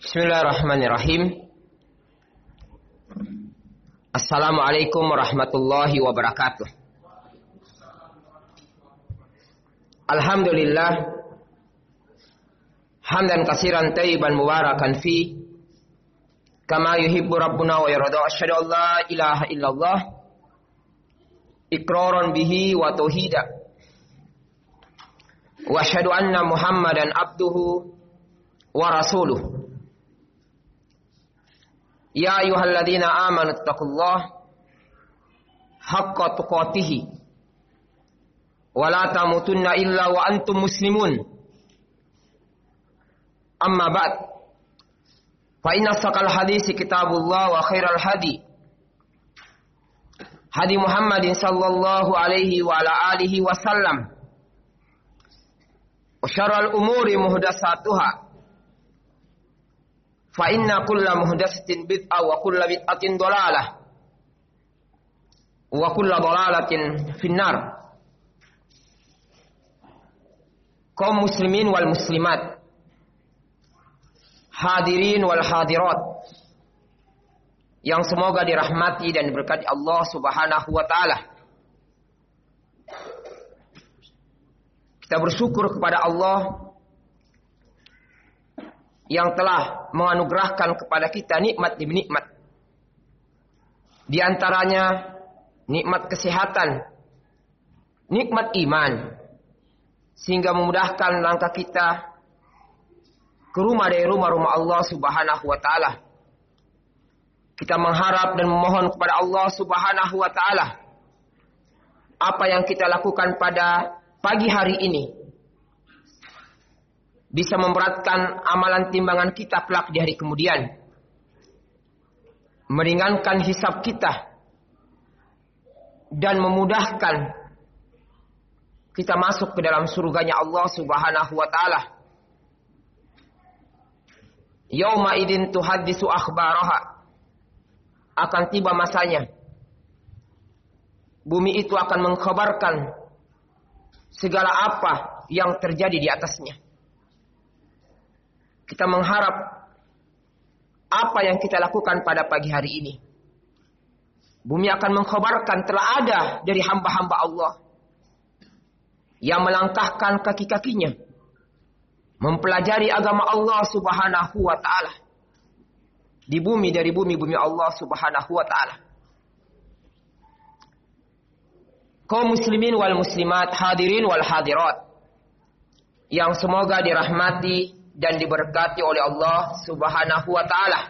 Bismillahirrahmanirrahim. Assalamualaikum warahmatullahi wabarakatuh. Alhamdulillah hamdan katsiran thayyiban mubarakan fi kama yuhibbu rabbuna wa yarda. Asyhadu an la ilaha illallah iqraran bihi wa tauhida wa asyhadu anna Muhammadan abduhu wa rasuluh. Ya ayyuhalladzina amanu taqullaha haqqa tuqatih wa la tamutunna illa wa antum muslimun. Amma ba'd. Fa inna asqal hadisi kitabullah wa khairal hadi hadi Muhammadin sallallahu alaihi wa ala alihi wasallam. Wa syarrul umuri muhdatsatuha. Fa inna kulla muhdatsatin bid'ah wa kulla bid'atin dhalalah wa kulla dhalalatin finnar. Kaum muslimin wal muslimat, hadirin wal hadirat yang semoga dirahmati dan diberkati Allah Subhanahu wa taala. Kita bersyukur kepada Allah yang telah menganugerahkan kepada kita nikmat demi nikmat. Di antaranya nikmat kesehatan, nikmat iman, sehingga memudahkan langkah kita ke rumah dari rumah-rumah Allah Subhanahu wa taala. Kita mengharap dan memohon kepada Allah Subhanahu wa taala apa yang kita lakukan pada pagi hari ini bisa memberatkan amalan timbangan kita kelak di hari kemudian, meringankan hisab kita, dan memudahkan kita masuk ke dalam surganya Allah Subhanahu wa taala. Yauma idin tuhaddisu akhbaraha. Akan tiba masanya bumi itu akan mengkhabarkan segala apa yang terjadi di atasnya. Kita mengharap apa yang kita lakukan pada pagi hari ini, bumi akan mengkhabarkan telah ada dari hamba-hamba Allah yang melangkahkan kaki-kakinya mempelajari agama Allah Subhanahu wa taala di bumi dari bumi-bumi Allah Subhanahu wa taala. Kaum muslimin wal muslimat, hadirin wal hadirat yang semoga dirahmati dan diberkati oleh Allah Subhanahu wa taala.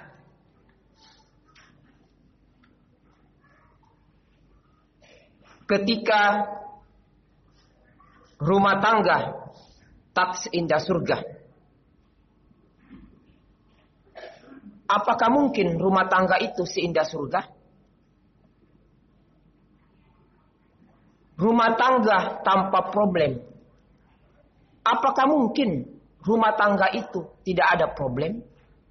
Ketika rumah tangga tak seindah surga, apakah mungkin rumah tangga itu seindah surga? Rumah tangga tanpa problem, apakah mungkin rumah tangga itu tidak ada problem?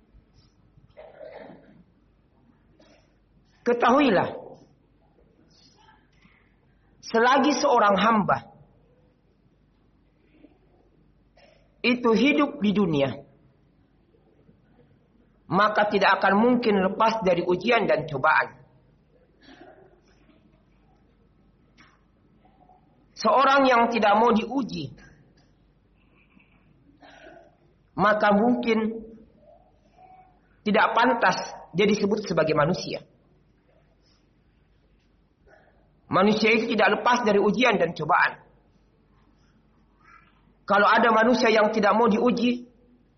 Ketahuilah, selagi seorang hamba itu hidup di dunia, maka tidak akan mungkin lepas dari ujian dan cobaan. Seorang yang tidak mau diuji, maka mungkin tidak pantas dia disebut sebagai manusia. Manusia itu tidak lepas dari ujian dan cobaan. Kalau ada manusia yang tidak mau diuji,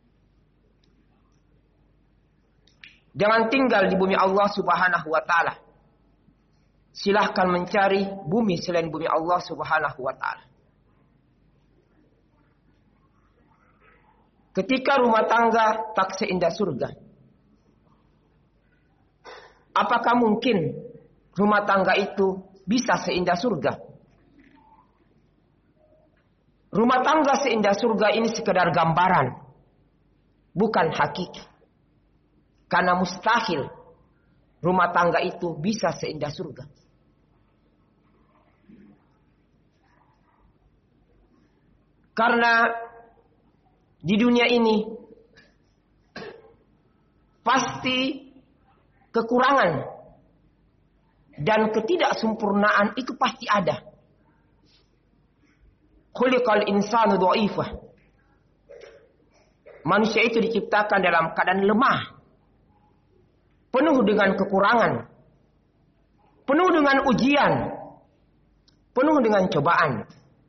jangan tinggal di bumi Allah Subhanahu wa taala. Silahkan mencari bumi selain bumi Allah Subhanahu wa taala. Ketika rumah tangga tak seindah surga, apakah mungkin rumah tangga itu bisa seindah surga? Rumah tangga seindah surga ini sekedar gambaran, bukan hakiki. Karena mustahil rumah tangga itu bisa seindah surga. Karena di dunia ini pasti kekurangan dan ketidaksempurnaan itu pasti ada. Khuliqal insanu dha'ifah. Manusia itu diciptakan dalam keadaan lemah, penuh dengan kekurangan, penuh dengan ujian, penuh dengan cobaan.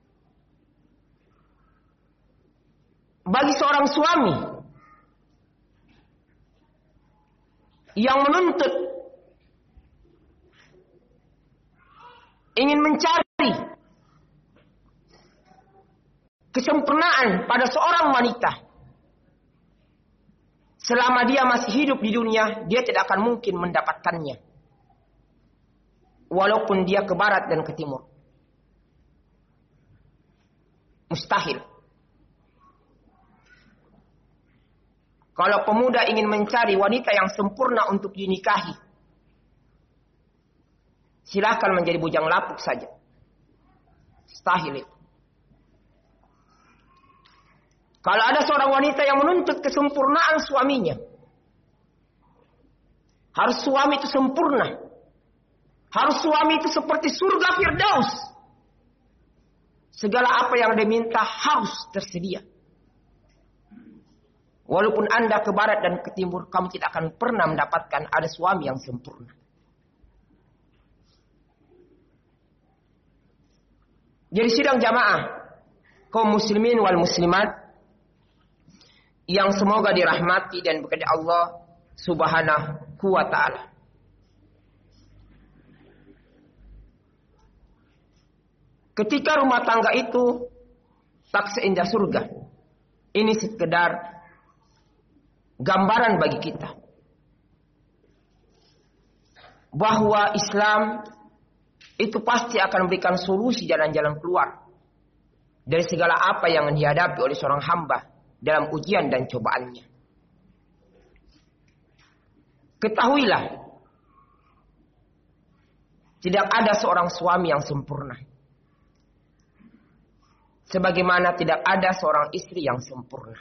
Bagi seorang suami yang menuntut, ingin mencari kesempurnaan pada seorang wanita, selama dia masih hidup di dunia, dia tidak akan mungkin mendapatkannya. Walaupun dia ke barat dan ke timur. Mustahil. Kalau pemuda ingin mencari wanita yang sempurna untuk dinikahi, silahkan menjadi bujang lapuk saja. Mustahil itu. Kalau ada seorang wanita yang menuntut kesempurnaan suaminya, harus suami itu sempurna. Harus suami itu seperti surga Firdaus. Segala apa yang dia minta harus tersedia. Walaupun Anda ke barat dan ke timur, kamu tidak akan pernah mendapatkan ada suami yang sempurna. Jadi sidang jamaah, kaum muslimin wal muslimat, yang semoga dirahmati dan berkati Allah Subhanahu wa ta'ala. Ketika rumah tangga itu tak seindah surga, ini sekedar gambaran bagi kita bahwa Islam itu pasti akan memberikan solusi jalan-jalan keluar dari segala apa yang dihadapi oleh seorang hamba dalam ujian dan cobaannya. Ketahuilah, tidak ada seorang suami yang sempurna, sebagaimana tidak ada seorang istri yang sempurna.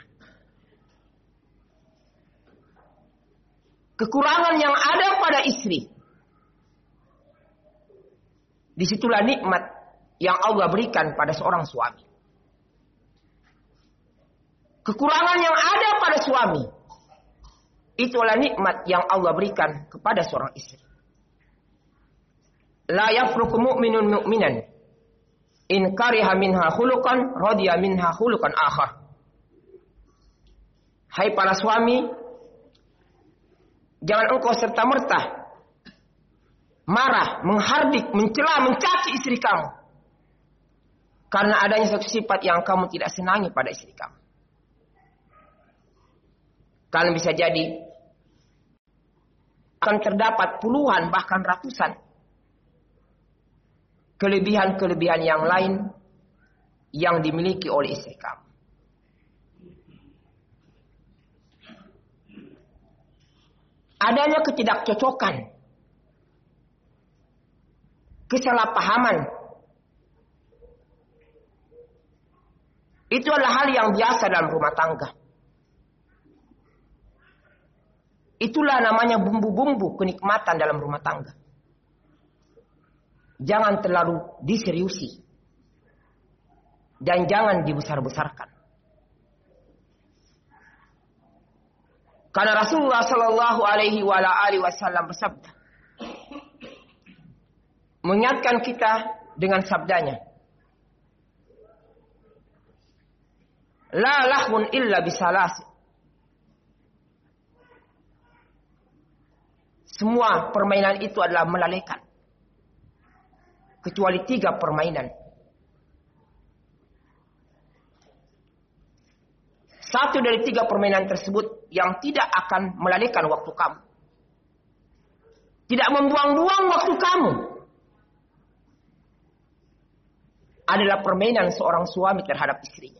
Kekurangan yang ada pada istri, disitulah nikmat yang Allah berikan pada seorang suami. Kekurangan yang ada pada suami, itulah nikmat yang Allah berikan kepada seorang istri. La yafruqu mu'minun mu'minan in kariha minha khuluqan radiya minha khuluqan akhar. Hai para suami, jangan engkau serta-merta marah, menghardik, mencela, mencaci istri kamu karena adanya satu sifat yang kamu tidak senangi pada istri kamu. Kalian bisa jadi akan terdapat puluhan bahkan ratusan kelebihan-kelebihan yang lain yang dimiliki oleh istri kamu. Adanya ketidakcocokan, kesalahpahaman, itu adalah hal yang biasa dalam rumah tangga. Itulah namanya bumbu-bumbu kenikmatan dalam rumah tangga. Jangan terlalu diseriusi. Dan jangan dibesar-besarkan. Karena Rasulullah Sallallahu Alaihi Wasallam bersabda, mengingatkan kita dengan sabdanya, La lahun illa bisalasi. Semua permainan itu adalah melalaikan. Kecuali 3 permainan. Satu dari 3 permainan tersebut yang tidak akan melalaikan waktu kamu. Tidak membuang-buang waktu kamu. Adalah permainan seorang suami terhadap istrinya.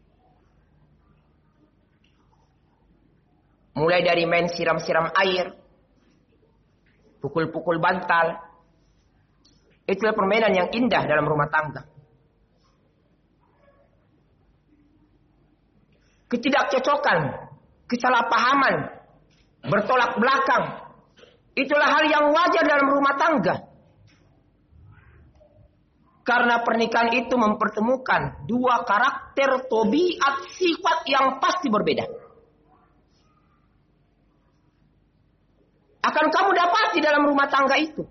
Mulai dari main siram-siram air, pukul-pukul bantal. Itulah permainan yang indah dalam rumah tangga. Ketidakcocokan, kesalahpahaman, bertolak belakang. Itulah hal yang wajar dalam rumah tangga. Karena pernikahan itu mempertemukan dua karakter, tabiat, sifat yang pasti berbeda. Akan kamu dapati dalam rumah tangga itu.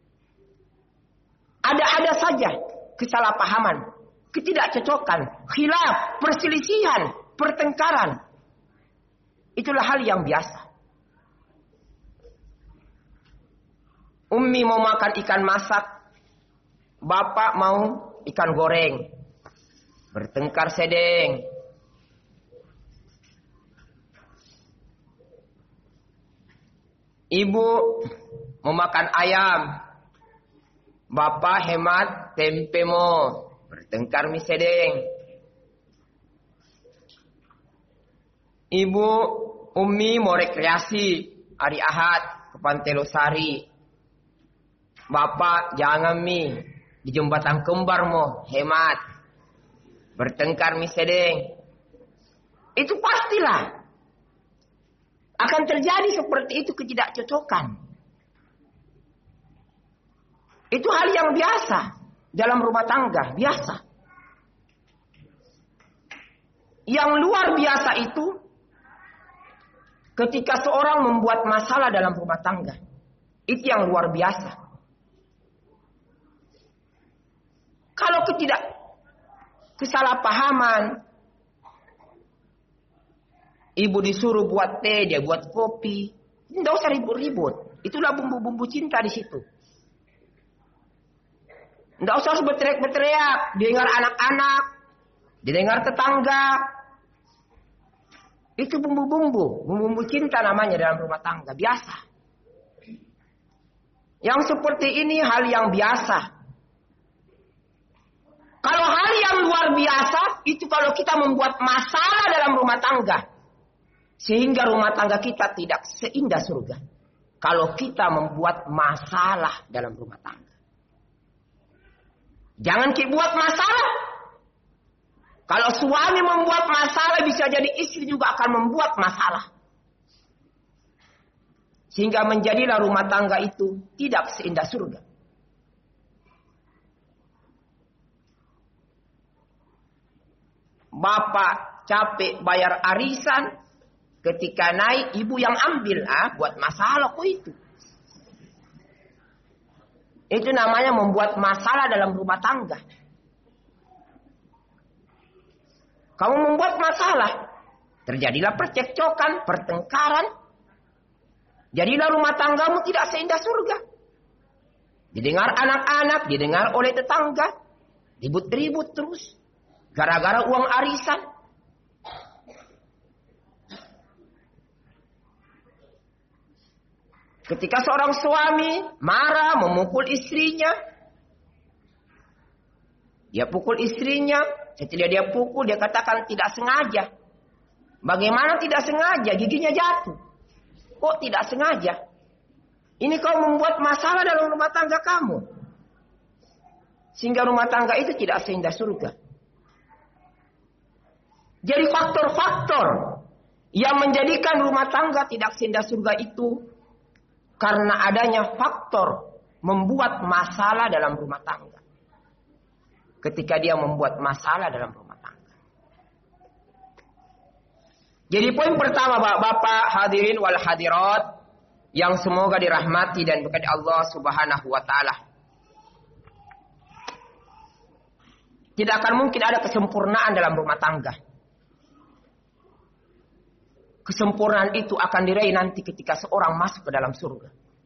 Ada saja kesalahpahaman, ketidakcocokan, khilaf, perselisihan, pertengkaran. Itulah hal yang biasa. Ummi mau makan ikan masak, bapak mau ikan goreng. Bertengkar sedeng. Ibu mau makan ayam, bapak hemat tempe mo. Bertengkar mi sedeng. Ibu Ummi mau rekreasi hari Ahad ke Pantai Losari. Bapak jangan mi di jembatan kembar mo hemat. Bertengkar mi sedeng. Itu pastilah akan terjadi seperti itu ketidakcocokan. Itu hal yang biasa dalam rumah tangga, biasa. Yang luar biasa itu ketika seorang membuat masalah dalam rumah tangga. Itu yang luar biasa. Kalau kesalahpahaman, ibu disuruh buat teh, dia buat kopi. Tidak usah ribut-ribut. Itulah bumbu-bumbu cinta di situ. Tidak usah harus berteriak-berteriak. Didengar anak-anak, didengar tetangga. Itu bumbu-bumbu cinta namanya dalam rumah tangga. Biasa. Yang seperti ini hal yang biasa. Kalau hal yang luar biasa, itu kalau kita membuat masalah dalam rumah tangga. Sehingga rumah tangga kita tidak seindah surga. Kalau kita membuat masalah dalam rumah tangga. Jangan kita buat masalah. Kalau suami membuat masalah, bisa jadi istri juga akan membuat masalah. Sehingga menjadilah rumah tangga itu tidak seindah surga. Bapak capek bayar arisan, ketika naik ibu yang ambil, buat masalah kok itu. Itu namanya membuat masalah dalam rumah tangga. Kamu membuat masalah, terjadilah percekcokan, pertengkaran. Jadilah rumah tanggamu tidak seindah surga. Didengar anak-anak, didengar oleh tetangga, ribut-ribut terus. Gara-gara uang arisan. Ketika seorang suami marah memukul istrinya. Dia pukul istrinya. Setelah dia pukul dia katakan tidak sengaja. Bagaimana tidak sengaja? Giginya jatuh. Kok tidak sengaja? Ini kau membuat masalah dalam rumah tangga kamu. Sehingga rumah tangga itu tidak seindah surga. Jadi faktor-faktor yang menjadikan rumah tangga tidak seindah surga itu karena adanya faktor membuat masalah dalam rumah tangga. Ketika dia membuat masalah dalam rumah tangga. Jadi poin pertama Bapak hadirin wal hadirat yang semoga dirahmati dan berkati Allah Subhanahu wa taala. Tidak akan mungkin ada kesempurnaan dalam rumah tangga. Kesempurnaan itu akan diraih nanti ketika seorang masuk ke dalam surga.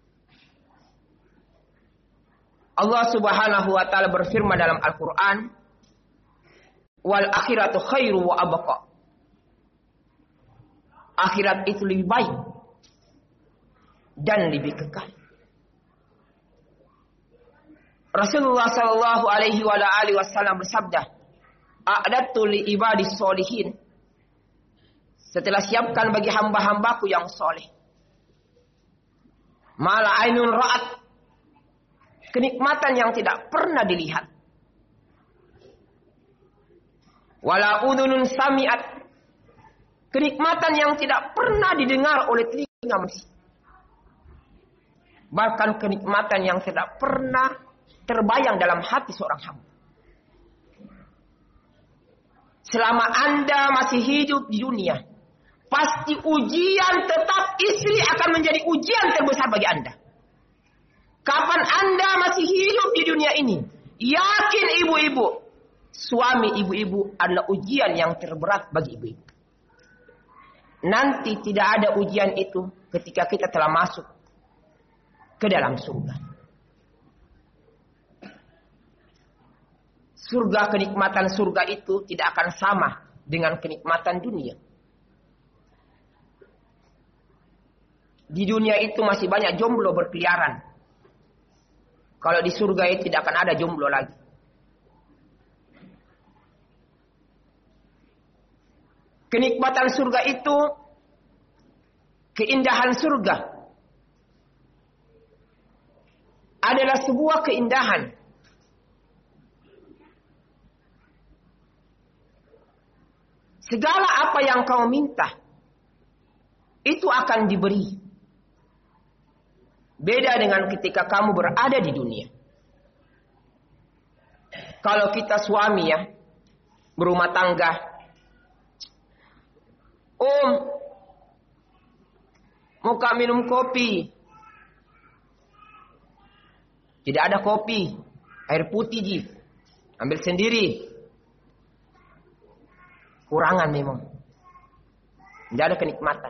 Allah Subhanahu wa taala berfirman dalam Al-Qur'an, "Wal akhiratu khairu wa abqa." Akhirat itu lebih baik dan lebih kekal. Rasulullah sallallahu alaihi wasallam bersabda, "A'dadtu li ibadis sholihin." Setelah siapkan bagi hamba-hambaku yang soleh. Mala ainun ra'at. Kenikmatan yang tidak pernah dilihat. Wala udhunun sami'at. Kenikmatan yang tidak pernah didengar oleh telinga manusia. Bahkan kenikmatan yang tidak pernah terbayang dalam hati seorang hamba. Selama Anda masih hidup di dunia, pasti ujian tetap istri akan menjadi ujian terbesar bagi Anda. Kapan Anda masih hidup di dunia ini, yakin ibu-ibu, suami ibu-ibu adalah ujian yang terberat bagi ibu-ibu. Nanti tidak ada ujian itu ketika kita telah masuk ke dalam surga. Surga, kenikmatan surga itu tidak akan sama dengan kenikmatan dunia. Di dunia itu masih banyak jomblo berkeliaran. Kalau di surga itu tidak akan ada jomblo lagi. Kenikmatan surga itu, keindahan surga adalah sebuah keindahan. Segala apa yang kau minta, itu akan diberi. Beda dengan ketika kamu berada di dunia. Kalau kita suami ya, berumah tangga. Mau kak minum kopi? Tidak ada kopi. Air putih ji. Ambil sendiri. Kurangan memang. Tidak ada kenikmatan.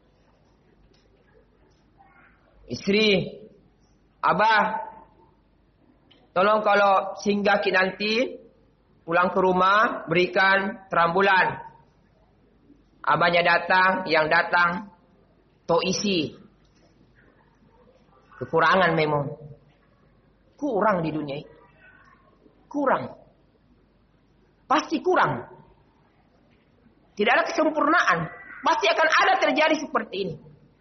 Istri, abah, tolong kalau singgah nanti pulang ke rumah berikan terambulan. Abahnya datang, yang datang to isi. Kekurangan memang. Kurang di dunia ini. Kurang. Pasti kurang. Tidak ada kesempurnaan. Pasti akan ada terjadi seperti ini.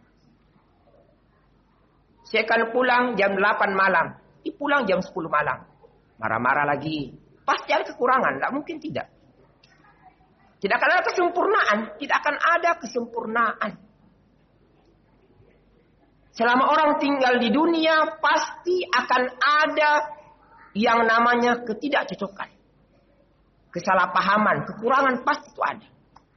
Saya akan pulang jam 8 malam. Pulang jam 10 malam. Marah-marah lagi. Pasti ada kekurangan. Tidak mungkin tidak. Tidak akan ada kesempurnaan. Tidak akan ada kesempurnaan. Selama orang tinggal di dunia, pasti akan ada yang namanya ketidakcocokan. Kesalahpahaman, kekurangan pasti itu ada.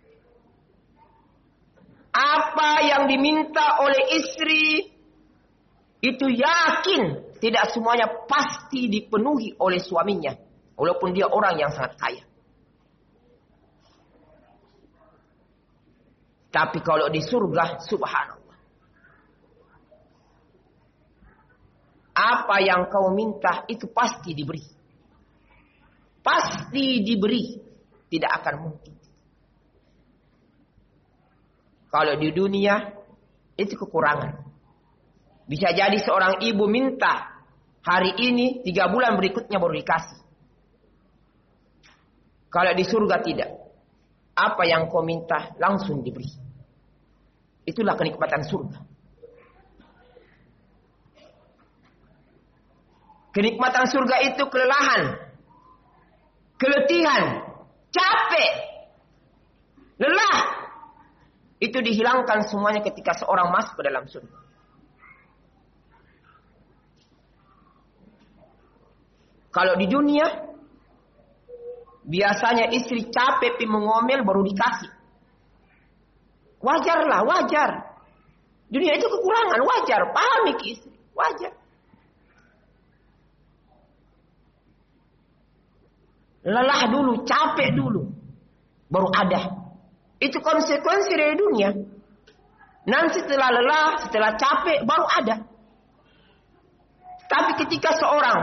Apa yang diminta oleh istri, itu yakin tidak semuanya pasti dipenuhi oleh suaminya. Walaupun dia orang yang sangat kaya. Tapi kalau di surga, subhanallah. Apa yang kau minta itu pasti diberi. Pasti diberi. Tidak akan mungkin. Kalau di dunia, itu kekurangan. Bisa jadi seorang ibu minta hari ini, 3 bulan berikutnya baru dikasih. Kalau di surga tidak. Apa yang kau minta langsung diberi. Itulah kenikmatan surga. Kenikmatan surga itu kelelahan, keletihan, capek, lelah. Itu dihilangkan semuanya ketika seorang masuk ke dalam surga. Kalau di dunia, biasanya istri capek pi mengomel baru dikasih. Wajarlah, wajar. Dunia itu kekurangan, wajar. Pahami ke istri, wajar. Lelah dulu, capek dulu, baru ada. Itu konsekuensi dari dunia. Nanti setelah lelah, setelah capek, baru ada. Tapi ketika seorang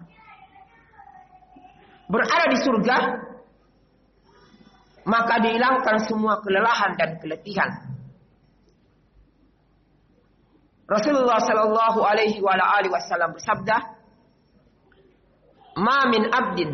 berada di surga, maka dihilangkan semua kelelahan dan keletihan. Rasulullah Sallallahu Alaihi Wasallam bersabda, "Ma min abdin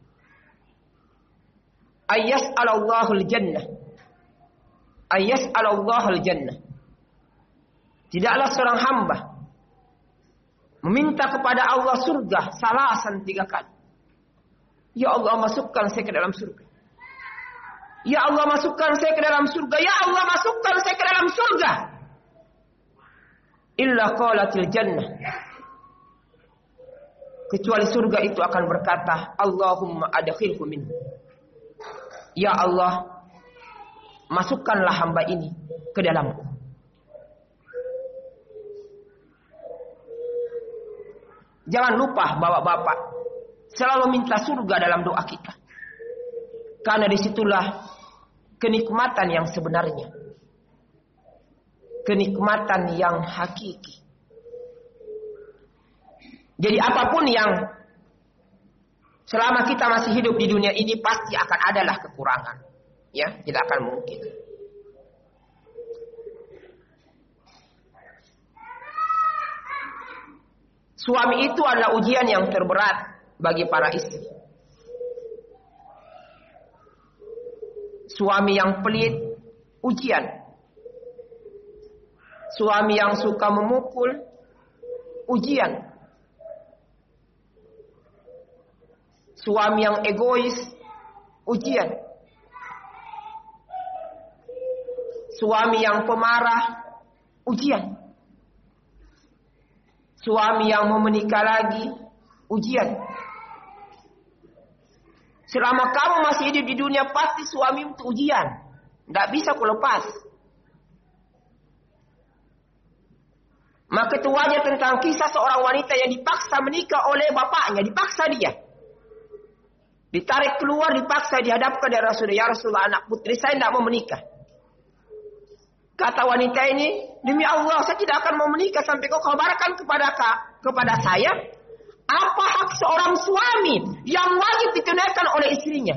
ayyas'alallahul jannah, ayyas'alallahul jannah." Tidaklah seorang hamba meminta kepada Allah surga salasan 3 kali. Ya Allah, masukkan saya ke dalam surga. Ya Allah, masukkan saya ke dalam surga. Ya Allah, masukkan saya ke dalam surga. Illa qalatil jannah. Kecuali surga itu akan berkata, Allahumma adkhilhu minhu. Ya Allah, masukkanlah hamba ini ke dalamku. Jangan lupa bapak-bapak, selalu minta surga dalam doa kita. Karena disitulah kenikmatan yang sebenarnya. Kenikmatan yang hakiki. Jadi apapun yang selama kita masih hidup di dunia ini pasti akan adalah kekurangan. Ya, tidak akan mungkin. Suami itu adalah ujian yang terberat bagi para istri. Suami yang pelit, ujian. Suami yang suka memukul, ujian. Suami yang egois, ujian. Suami yang pemarah, ujian. Suami yang mau menikah lagi, ujian. Selama kamu masih hidup di dunia, pasti suami itu ujian. Tidak bisa kau lepas. Maka itu wajar tentang kisah seorang wanita yang dipaksa menikah oleh bapaknya. Dipaksa dia. Ditarik keluar, dipaksa, dihadapkan dari Rasulullah. Ya Rasulullah, anak putri saya tidak mau menikah. Kata wanita ini, demi Allah, saya tidak akan mau menikah sampai kau kabarkan kepada saya apa hak seorang suami yang wajib ditunaikan oleh istrinya.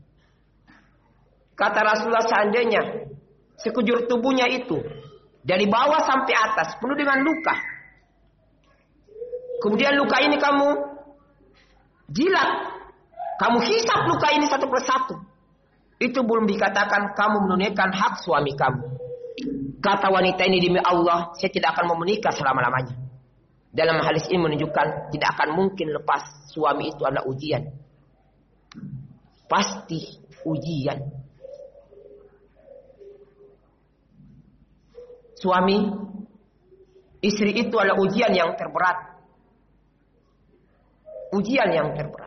Kata Rasulullah, seandainya sekujur tubuhnya itu dari bawah sampai atas penuh dengan luka, kemudian luka ini kamu jilat, kamu hisap luka ini satu persatu, itu belum dikatakan kamu menunaikan hak suami kamu. Kata wanita ini, demi Allah, saya tidak akan mau menikah selama-lamanya. Dalam hadis ini menunjukkan tidak akan mungkin lepas suami itu adalah ujian. Pasti ujian. Suami, istri itu adalah ujian yang terberat. Ujian yang terberat.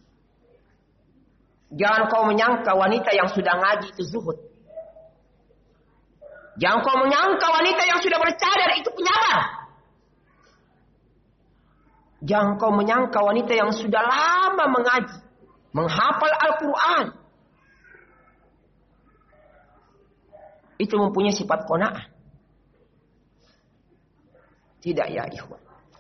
Jangan kau menyangka wanita yang sudah ngaji itu zuhud. Jangan kau menyangka wanita yang sudah bercadar itu penyabar. Jangan kau menyangka wanita yang sudah lama mengaji, menghafal Al-Quran, itu mempunyai sifat qanaah. Tidak ya ikhwan.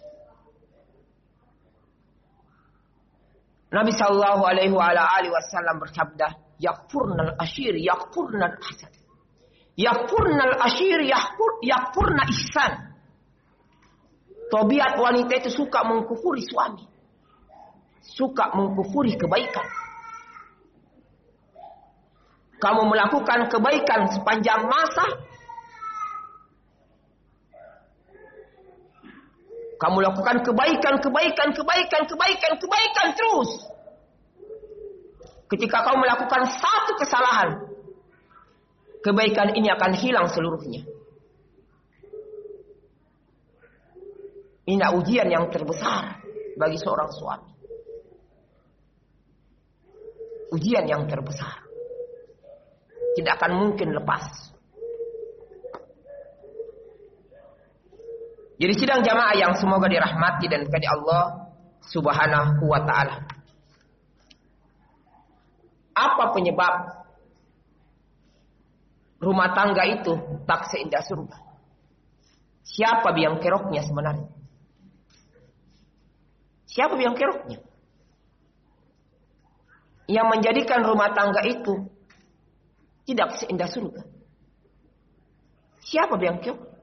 Nabi sallallahu alaihi wasallam bersabda, yakfurnal ashir, yakfurnal hasad. Yakfurnal ashir, yakfurna ihsan. Tabiat wanita itu suka mengkufuri suami. Suka mengkufuri kebaikan. Kamu melakukan kebaikan sepanjang masa. Kamu lakukan kebaikan terus. Ketika kamu melakukan satu kesalahan, kebaikan ini akan hilang seluruhnya. Ini ujian yang terbesar bagi seorang suami. Ujian yang terbesar. Tidak akan mungkin lepas. Jadi sidang jamaah yang semoga dirahmati dan dikasihi Allah Subhanahu wa ta'ala. Apa penyebab rumah tangga itu tak seindah surga? Siapa biang keroknya sebenarnya? Siapa biang keroknya? Yang menjadikan rumah tangga itu tidak seindah surga. Siapa biang kerok?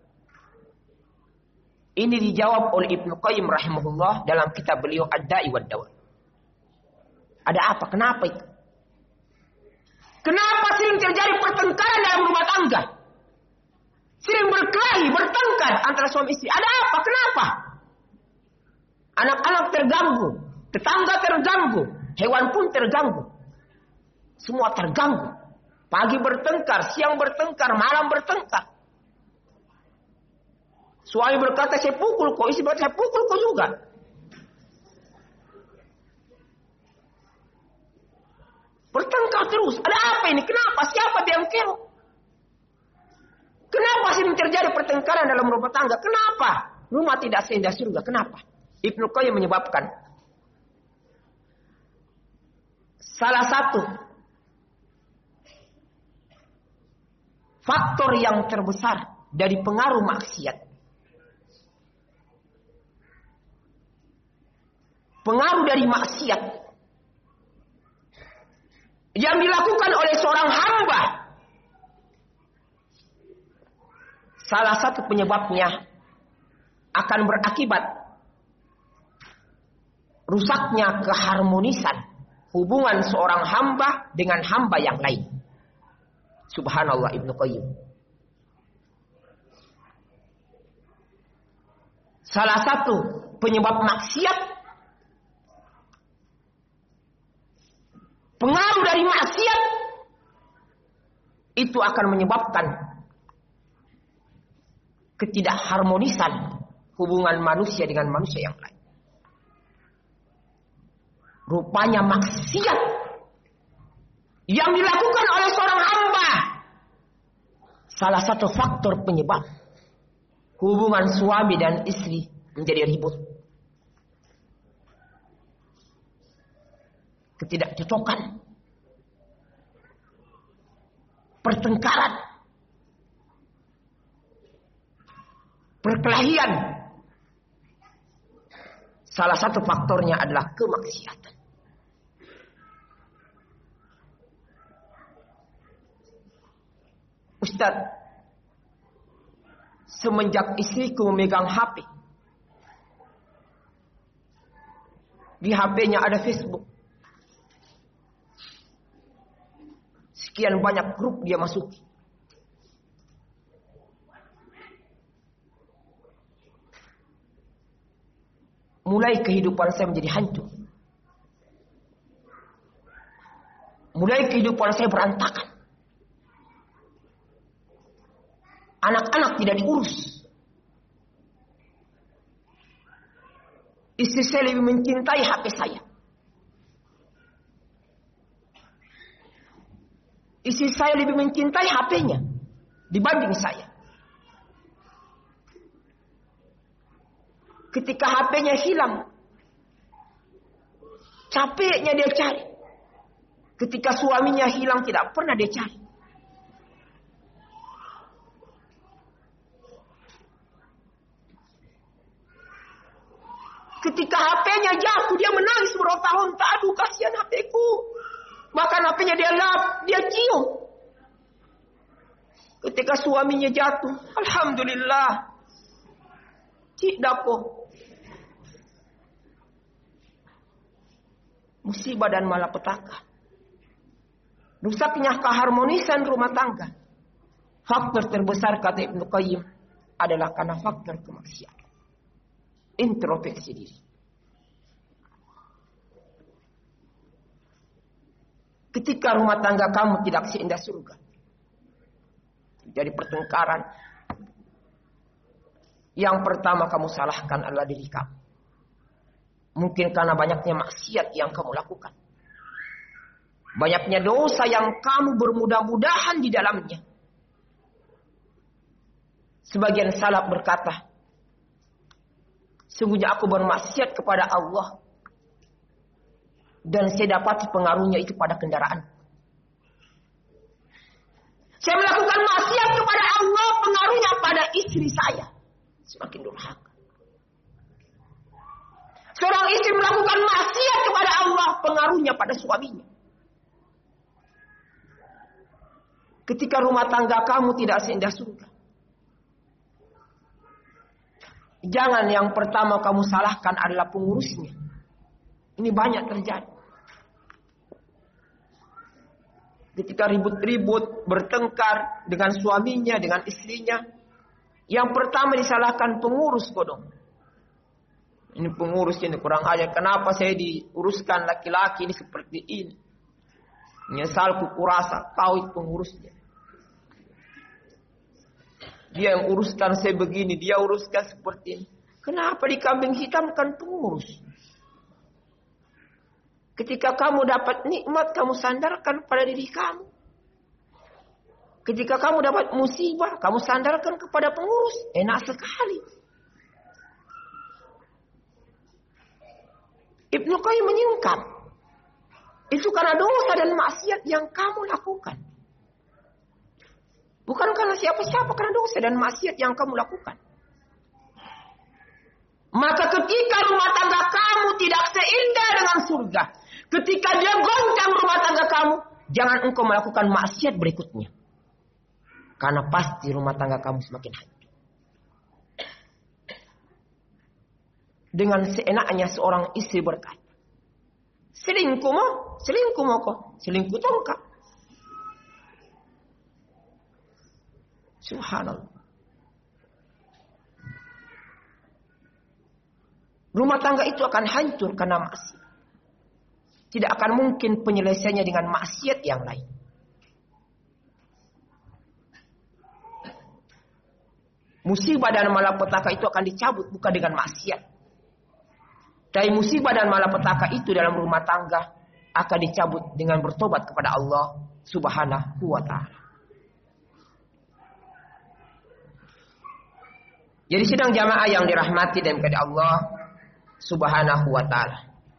Ini dijawab oleh Ibnu Qayyim rahimahullah dalam kitab beliau Ad-Da'i wad Dawa. Ada apa? Kenapa itu? Kenapa sering terjadi pertengkaran dalam rumah tangga? Sering berkelahi, bertengkar antara suami istri. Ada apa? Kenapa? Anak-anak terganggu, tetangga terganggu, hewan pun terganggu. Semua terganggu. Pagi bertengkar, siang bertengkar, malam bertengkar. Suami berkata saya pukul kau, istri berkata saya pukul kau juga. Bertengkar terus. Ada apa ini? Kenapa? Siapa biang kerok? Kenapa sih terjadi pertengkaran dalam rumah tangga? Kenapa? Rumah tidak seindah surga. Kenapa? Ibnu Qayyim menyebabkan salah satu faktor yang terbesar dari pengaruh maksiat, pengaruh dari maksiat yang dilakukan oleh seorang hamba, salah satu penyebabnya akan berakibat rusaknya keharmonisan hubungan seorang hamba dengan hamba yang lain. Subhanallah, Ibnu Qayyim. Salah satu penyebab maksiat, pengaruh dari maksiat itu akan menyebabkan ketidakharmonisan hubungan manusia dengan manusia yang lain. Rupanya maksiat yang dilakukan oleh seorang hamba salah satu faktor penyebab hubungan suami dan istri menjadi ribut, ketidakcocokan, pertengkaran, perkelahian. Salah satu faktornya adalah kemaksiatan. Ustaz, semenjak istriku memegang HP, di HP-nya ada Facebook, sekian banyak grup dia masuki. Mulai kehidupan saya menjadi hancur. Mulai kehidupan saya berantakan. Anak-anak tidak diurus. Istri saya lebih mencintai HP saya. Istri saya lebih mencintai HP-nya dibanding saya. Ketika HP-nya hilang, capeknya dia cari. Ketika suaminya hilang, tidak pernah dia cari. Ketika HP-nya jatuh, dia menangis berontak-ontak. Aduh, kasihan HP-ku. Bahkan HP-nya dia lap, dia cium. Ketika suaminya jatuh, alhamdulillah, cik dapo. Musibah dan malapetaka. Rusaknya keharmonisan rumah tangga. Faktor terbesar kata Ibnu Qayyim adalah karena faktor kemaksiatan. Introspeksi diri. Ketika rumah tangga kamu tidak seindah surga, jadi pertengkaran, yang pertama kamu salahkan adalah diri kamu. Mungkin karena banyaknya maksiat yang kamu lakukan. Banyaknya dosa yang kamu bermudah-mudahan di dalamnya. Sebagian salaf berkata, sungguhnya aku bermaksiat kepada Allah dan saya dapati pengaruhnya itu pada kendaraan. Saya melakukan maksiat kepada Allah, pengaruhnya pada istri saya. Semakin durhaka. Seorang istri melakukan maksiat kepada Allah, pengaruhnya pada suaminya. Ketika rumah tangga kamu tidak seindah surga, jangan yang pertama kamu salahkan adalah pengurusnya. Ini banyak terjadi. Ketika ribut-ribut, bertengkar dengan suaminya, dengan istrinya, yang pertama disalahkan pengurus kodong. Ini pengurus ini kurang ajar. Kenapa saya diuruskan laki-laki ini seperti ini? Nyesalku kurasa kau itu pengurusnya. Dia yang uruskan saya begini, dia uruskan seperti ini. Kenapa di kambing hitam kan pengurus? Ketika kamu dapat nikmat, kamu sandarkan pada diri kamu. Ketika kamu dapat musibah, kamu sandarkan kepada pengurus. Enak sekali. Ibnu Qayyim menyingkap. Itu karena dosa dan maksiat yang kamu lakukan. Bukan karena siapa-siapa, karena dosa dan maksiat yang kamu lakukan. Maka ketika rumah tangga kamu tidak seindah dengan surga, ketika dia goncang rumah tangga kamu, jangan engkau melakukan maksiat berikutnya. Karena pasti rumah tangga kamu semakin hancur. Dengan seenaknya seorang istri berkata, selingkuh mau kok, selingkuh tongkap. Subhanallah. Rumah tangga itu akan hancur karena maksiat. Tidak akan mungkin penyelesaiannya dengan maksiat yang lain. Musibah dan malapetaka itu akan dicabut bukan dengan maksiat. Tapi musibah dan malapetaka itu dalam rumah tangga akan dicabut dengan bertobat kepada Allah Subhanahu wa ta'ala. Jadi sidang jamaah yang dirahmati dan kepada Allah Subhanahu wa ta'ala.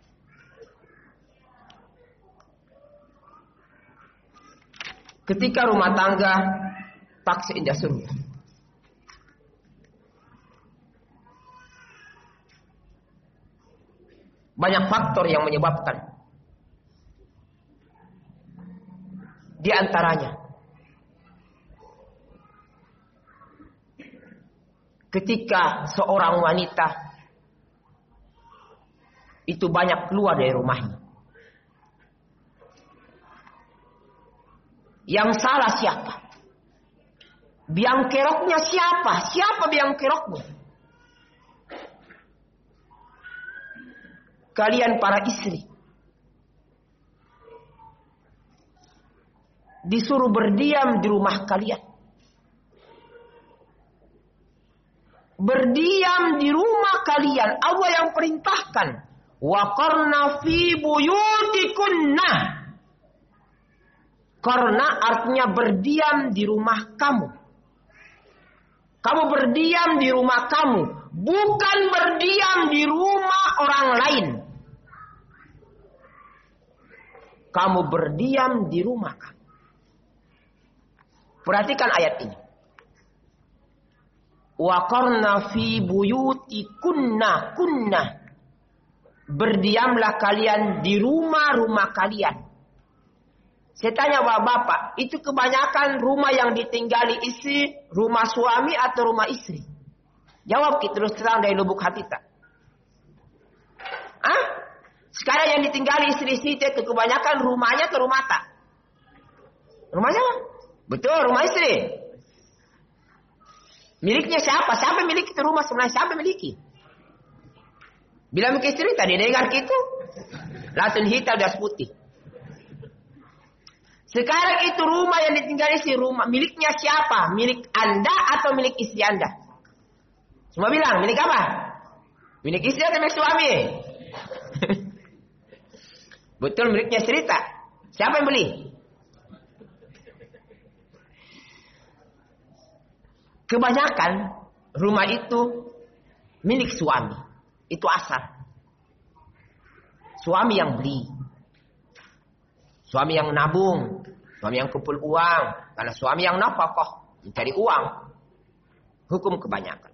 Ketika rumah tangga tak seindah surga, banyak faktor yang menyebabkan. Di antaranya, ketika seorang wanita itu banyak keluar dari rumahnya. Yang salah siapa? Biang keroknya siapa? Siapa biang keroknya? Kalian para istri disuruh berdiam di rumah kalian. Berdiam di rumah kalian. Allah yang perintahkan. Wa qarna fi buyutikunna. Karena artinya berdiam di rumah kamu. Kamu berdiam di rumah kamu. Bukan berdiam di rumah orang lain. Kamu berdiam di rumah kamu. Perhatikan ayat ini. Wa qarna fi buyutikunna kunna. Berdiamlah kalian di rumah-rumah kalian. Saya tanya bapak-bapak, itu kebanyakan rumah yang ditinggali istri, rumah suami atau rumah istri? Jawab kita terus terang dari lubuk hati tak. Sekarang yang ditinggali istri-istri itu kebanyakan rumahnya ke rumah tak? Rumahnya apa? Betul, rumah istri. Miliknya siapa? Siapa milik itu rumah sebenarnya? Siapa miliki? Bila ke istri tadi dengar gitu, langsung hitam das putih. Sekarang itu rumah yang ditinggali istri, rumah miliknya siapa? Milik Anda atau milik istri Anda? Semua bilang, milik apa? Milik istri atau milik suami? Betul, miliknya istri tak? Siapa yang beli? Kebanyakan rumah itu milik suami. Itu asal. Suami yang beli. Suami yang nabung. Suami yang kumpul uang. Karena suami yang nafkah. Mencari uang. Hukum kebanyakan.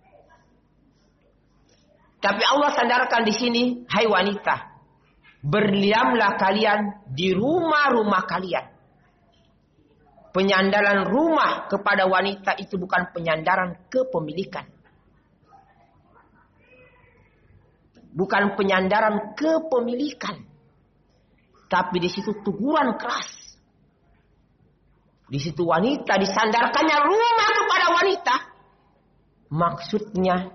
Tapi Allah sandarkan di sini. Hai wanita. Berdiamlah kalian di rumah-rumah kalian. Penyandaran rumah kepada wanita itu bukan penyandaran kepemilikan. Bukan penyandaran kepemilikan. Tapi di situ teguran keras. Di situ wanita disandarkannya rumah kepada wanita. Maksudnya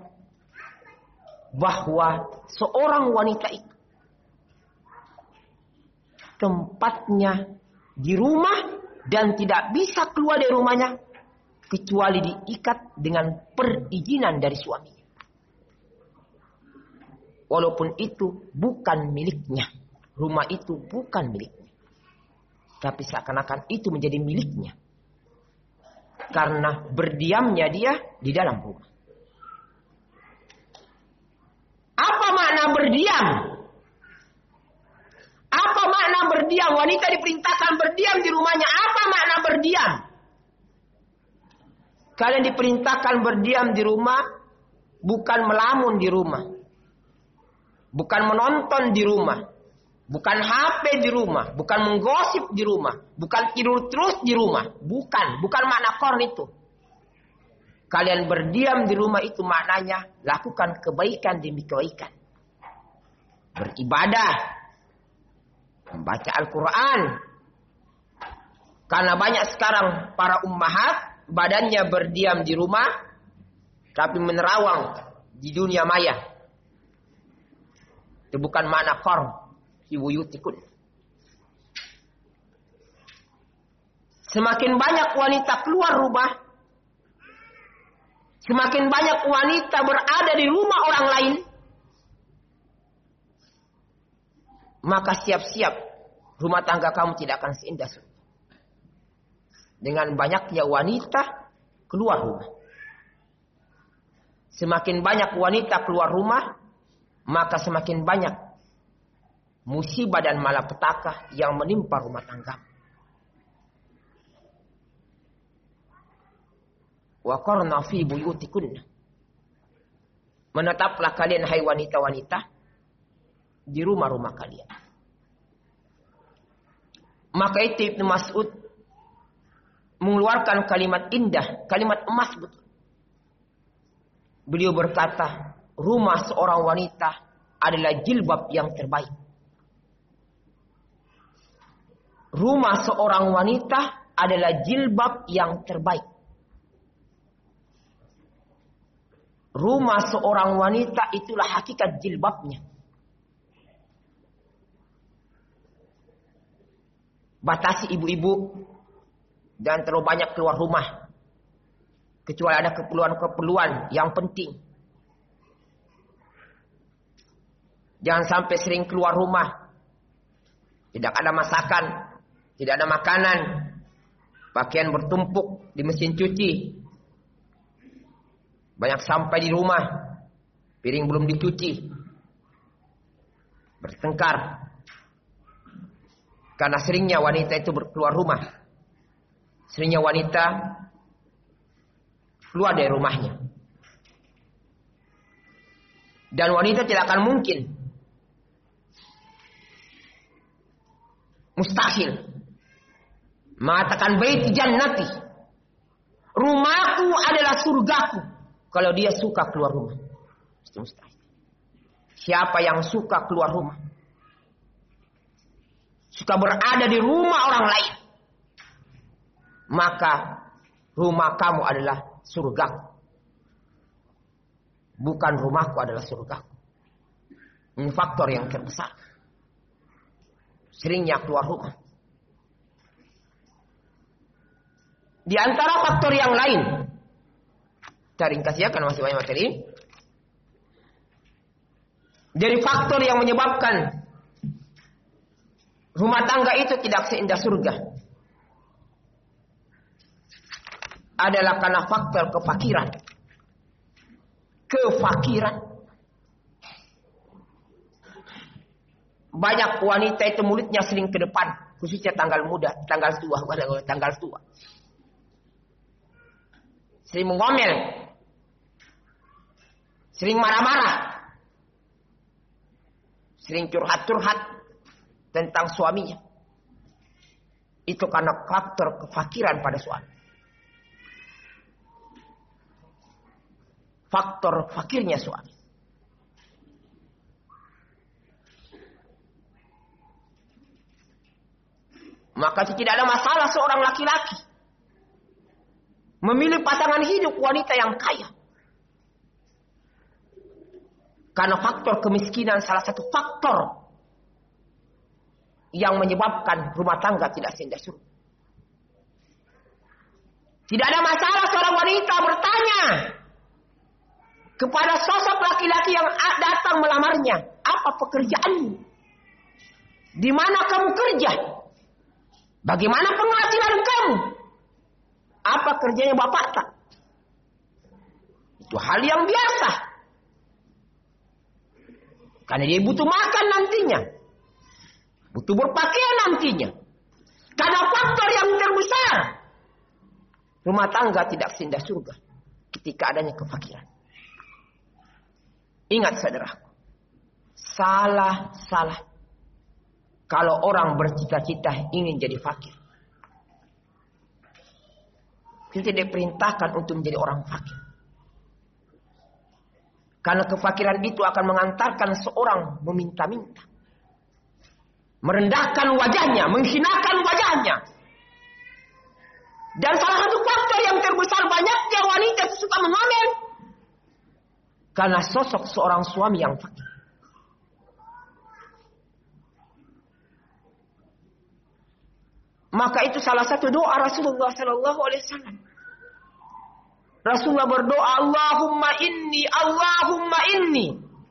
bahwa seorang wanita itu tempatnya di rumah dan tidak bisa keluar dari rumahnya kecuali diikat dengan perizinan dari suaminya. Walaupun itu bukan miliknya. Rumah itu bukan miliknya. Tapi seakan-akan itu menjadi miliknya. Karena berdiamnya dia di dalam rumah. Apa makna berdiam? Apa makna berdiam? Wanita diperintahkan berdiam di rumahnya. Apa makna berdiam? Kalian diperintahkan berdiam di rumah, bukan melamun di rumah. Bukan menonton di rumah. Bukan HP di rumah. Bukan menggosip di rumah. Bukan tidur terus di rumah. Bukan makna korn itu. Kalian berdiam di rumah itu maknanya lakukan kebaikan demi kebaikan. Beribadah. Membaca Al-Quran. Karena banyak sekarang para ummahat badannya berdiam di rumah tapi menerawang di dunia maya. Itu bukan makna qarn fi buyutikun. Semakin banyak wanita keluar rumah, semakin banyak wanita berada di rumah orang lain, maka siap-siap rumah tangga kamu tidak akan seindah surga. Dengan banyaknya wanita keluar rumah. Semakin banyak wanita keluar rumah, maka semakin banyak musibah dan malapetaka yang menimpa rumah tangga. Wa qarna fi buyutikunna. Menetaplah kalian hai wanita-wanita di rumah-rumah kalian. Maka itu Ibnu Mas'ud mengeluarkan kalimat indah, kalimat emas betul. Beliau berkata, rumah seorang wanita adalah jilbab yang terbaik. Rumah seorang wanita adalah jilbab yang terbaik. Rumah seorang wanita itulah hakikat jilbabnya. Batasi ibu-ibu dan terlalu banyak keluar rumah. Kecuali ada keperluan-keperluan yang penting. Jangan sampai sering keluar rumah. Tidak ada masakan. Tidak ada makanan. Pakaian bertumpuk di mesin cuci. Banyak sampai di rumah. Piring belum dicuci. Bertengkar. Karena seringnya wanita itu keluar rumah. Seringnya wanita keluar dari rumahnya. Dan wanita tidak akan mungkin, mustahil, mengatakan baiti jannati, rumahku adalah surgaku, kalau dia suka keluar rumah. Itu mustahil. Siapa yang suka keluar rumah, suka berada di rumah orang lain, maka rumah kamu adalah surgaku. Bukan rumahku adalah surgaku. Ini faktor yang terbesar. Seringnya keluar rumah. Di antara faktor yang lain, kita ringkas ya karena masih banyak materi. Dari faktor yang menyebabkan rumah tangga itu tidak seindah surga adalah karena faktor kefakiran. Kefakiran. Banyak wanita itu mulutnya sering ke depan, khususnya tanggal muda, tanggal tua. Sering mengomel. Sering marah-marah. Sering curhat-curhat tentang suaminya. Itu karena faktor kefakiran pada suami. Faktor fakirnya suami. Maka tidak ada masalah seorang laki-laki memilih pasangan hidup wanita yang kaya. Karena faktor kemiskinan salah satu faktor yang menyebabkan rumah tangga tidak seindah surga. Tidak ada masalah seorang wanita bertanya kepada sosok laki-laki yang datang melamarnya, apa pekerjaanmu? Di mana kamu kerja? Bagaimana penghasilan kamu? Apa kerjanya bapak tak? Itu hal yang biasa. Karena dia butuh makan nantinya. Butuh berpakaian nantinya. Karena faktor yang terbesar, rumah tangga tidak seindah surga ketika adanya kefakiran. Ingat saudaraku, salah kalau orang bercita-cita ingin jadi fakir. Kita tidak perintahkan untuk menjadi orang fakir. Karena kefakiran itu akan mengantarkan seorang meminta-minta, merendahkan wajahnya, menghinakan wajahnya. Dan salah satu faktor yang terbesar banyaknya wanita suka mengomel karena sosok seorang suami yang fakir. Maka itu salah satu doa Rasulullah sallallahu alaihi wasallam. Rasulullah berdoa, Allahumma inni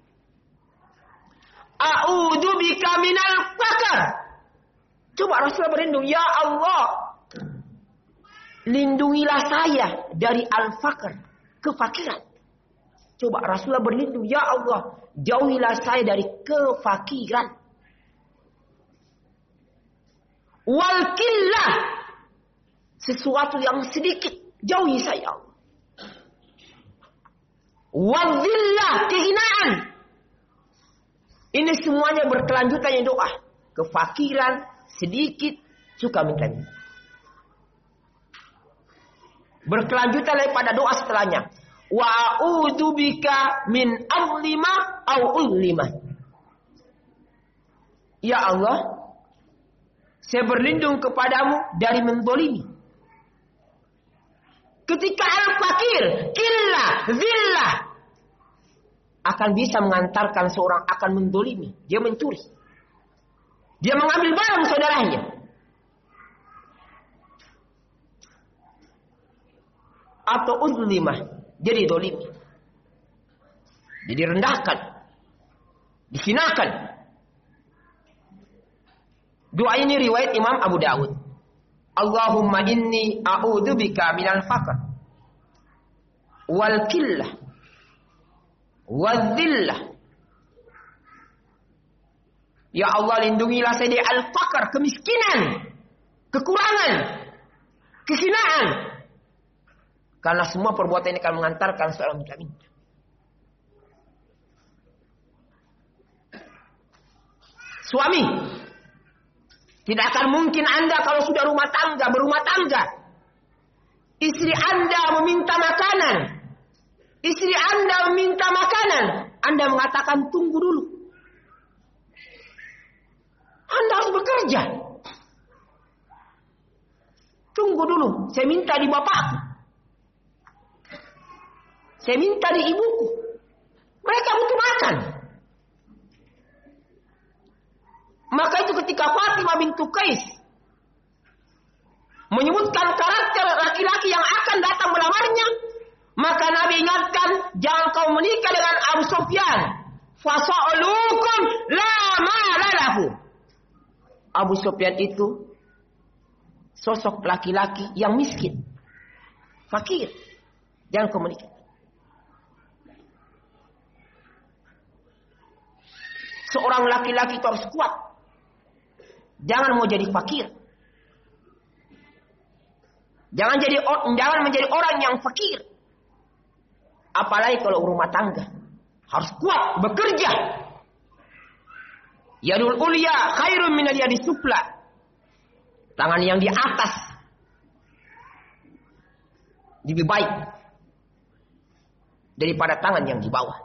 a'udzu bika minal faqr. Coba Rasulullah berlindung, ya Allah, lindungilah saya dari al-faqr, kefakiran. Coba Rasulullah berlindung, ya Allah, jauhilah saya dari kefakiran. Wal qillah, sesuatu yang sedikit, jauhi saya. Wal dhillah, kehinaan. Ini semuanya berkelanjutannya doa. Kefakiran, sedikit, suka minta-minta. Berkelanjutan daripada doa setelahnya. Wa a'udzu bika min azlima au uzlima. Ya Allah, saya berlindung kepadamu dari mendolimi. Ketika al-fakir, qillah, zillah, akan bisa mengantarkan seorang akan mendolimi. Dia mencuri. Dia mengambil barang saudaranya. Atau uzlimah, jadi dolimi. Jadi rendahkan. Dihinakan. Doa ini riwayat Imam Abu Dawud. Allahumma inni a'udzubika minal faqr wal qillah wal dhillah. Ya Allah, lindungilah saya dari al-faqr, kemiskinan, kekurangan, kehinaan. Karena semua perbuatan ini akan mengantarkan seorang minta-minta. Suami, tidak akan mungkin Anda kalau sudah berumah tangga, istri Anda meminta makanan, Anda mengatakan tunggu dulu. Anda harus bekerja. Tunggu dulu, saya minta di bapakku. Saya minta di ibuku. Mereka butuh makan. Maka itu ketika Fatimah bintu Qais menyebutkan karakter laki-laki yang akan datang melamarnya, maka Nabi ingatkan, jangan kau menikah dengan Abu Sufyan. Fasa'lukum la mala lahu. Abu Sufyan itu sosok laki-laki yang miskin, fakir. Jangan kau menikah. Seorang laki-laki itu harus kuat. Jangan mau jadi fakir. Jangan menjadi orang yang fakir. Apalagi kalau rumah tangga. Harus kuat, bekerja. Yadul ulya khairun minal yadis sufla. Tangan yang di atas lebih baik daripada tangan yang di bawah.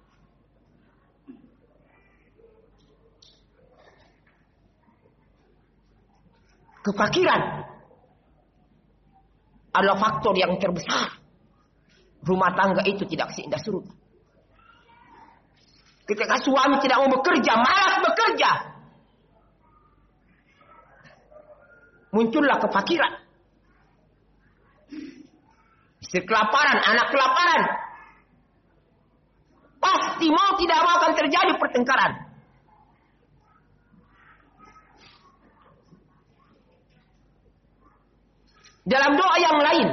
Kefakiran adalah faktor yang terbesar. Rumah tangga itu tidak seindah surga. Ketika suami tidak mau bekerja, malas bekerja, muncullah kefakiran. Istri kelaparan, anak kelaparan. Pasti mau tidak mau akan terjadi pertengkaran. Dalam doa yang lain,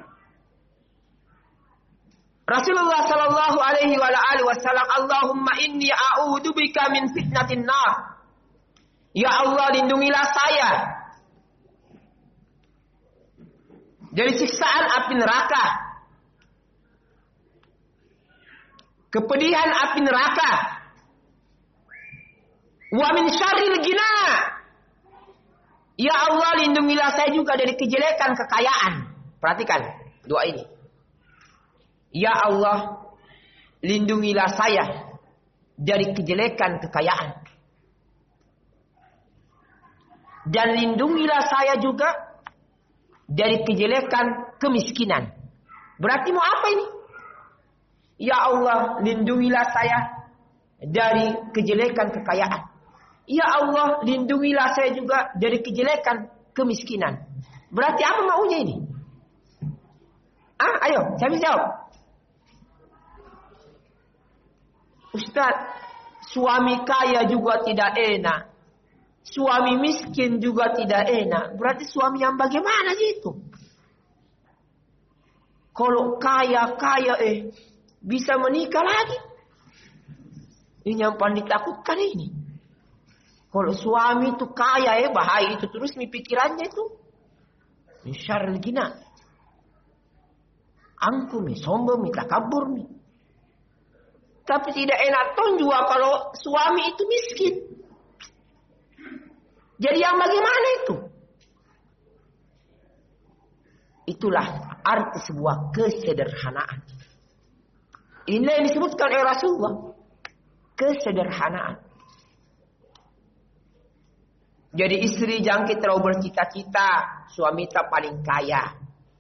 Rasulullah sallallahu alaihi wasallam, Allahumma inni a'udzubika min fitnatin nar. Ya Allah, lindungilah saya dari siksaan api neraka, kepedihan api neraka. Wa min syarril ghina. Ya Allah, lindungilah saya juga dari kejelekan kekayaan. Perhatikan doa ini. Ya Allah, lindungilah saya dari kejelekan kekayaan. Dan lindungilah saya juga dari kejelekan kemiskinan. Berarti mau apa ini? Ya Allah, lindungilah saya dari kejelekan kekayaan. Ya Allah, lindungilah saya juga dari kejelekan kemiskinan. Berarti apa maunya ini? Ayo, siapa jawab? Ustaz, suami kaya juga tidak enak. Suami miskin juga tidak enak. Berarti suami yang bagaimana sih itu? Kalau kaya bisa menikah lagi. Ini yang paling ditakutkan ini. Kalau suami itu kaya bahaya itu terus pikirannya itu. Syarrul ghina. Angkuh sombong takabur. Tapi tidak enak toh juga kalau suami itu miskin. Jadi yang bagaimana itu? Itulah arti sebuah kesederhanaan. Inilah yang disebutkan oleh Rasulullah. Kesederhanaan. Jadi istri jangan kita terlalu bercita-cita suami tak paling kaya.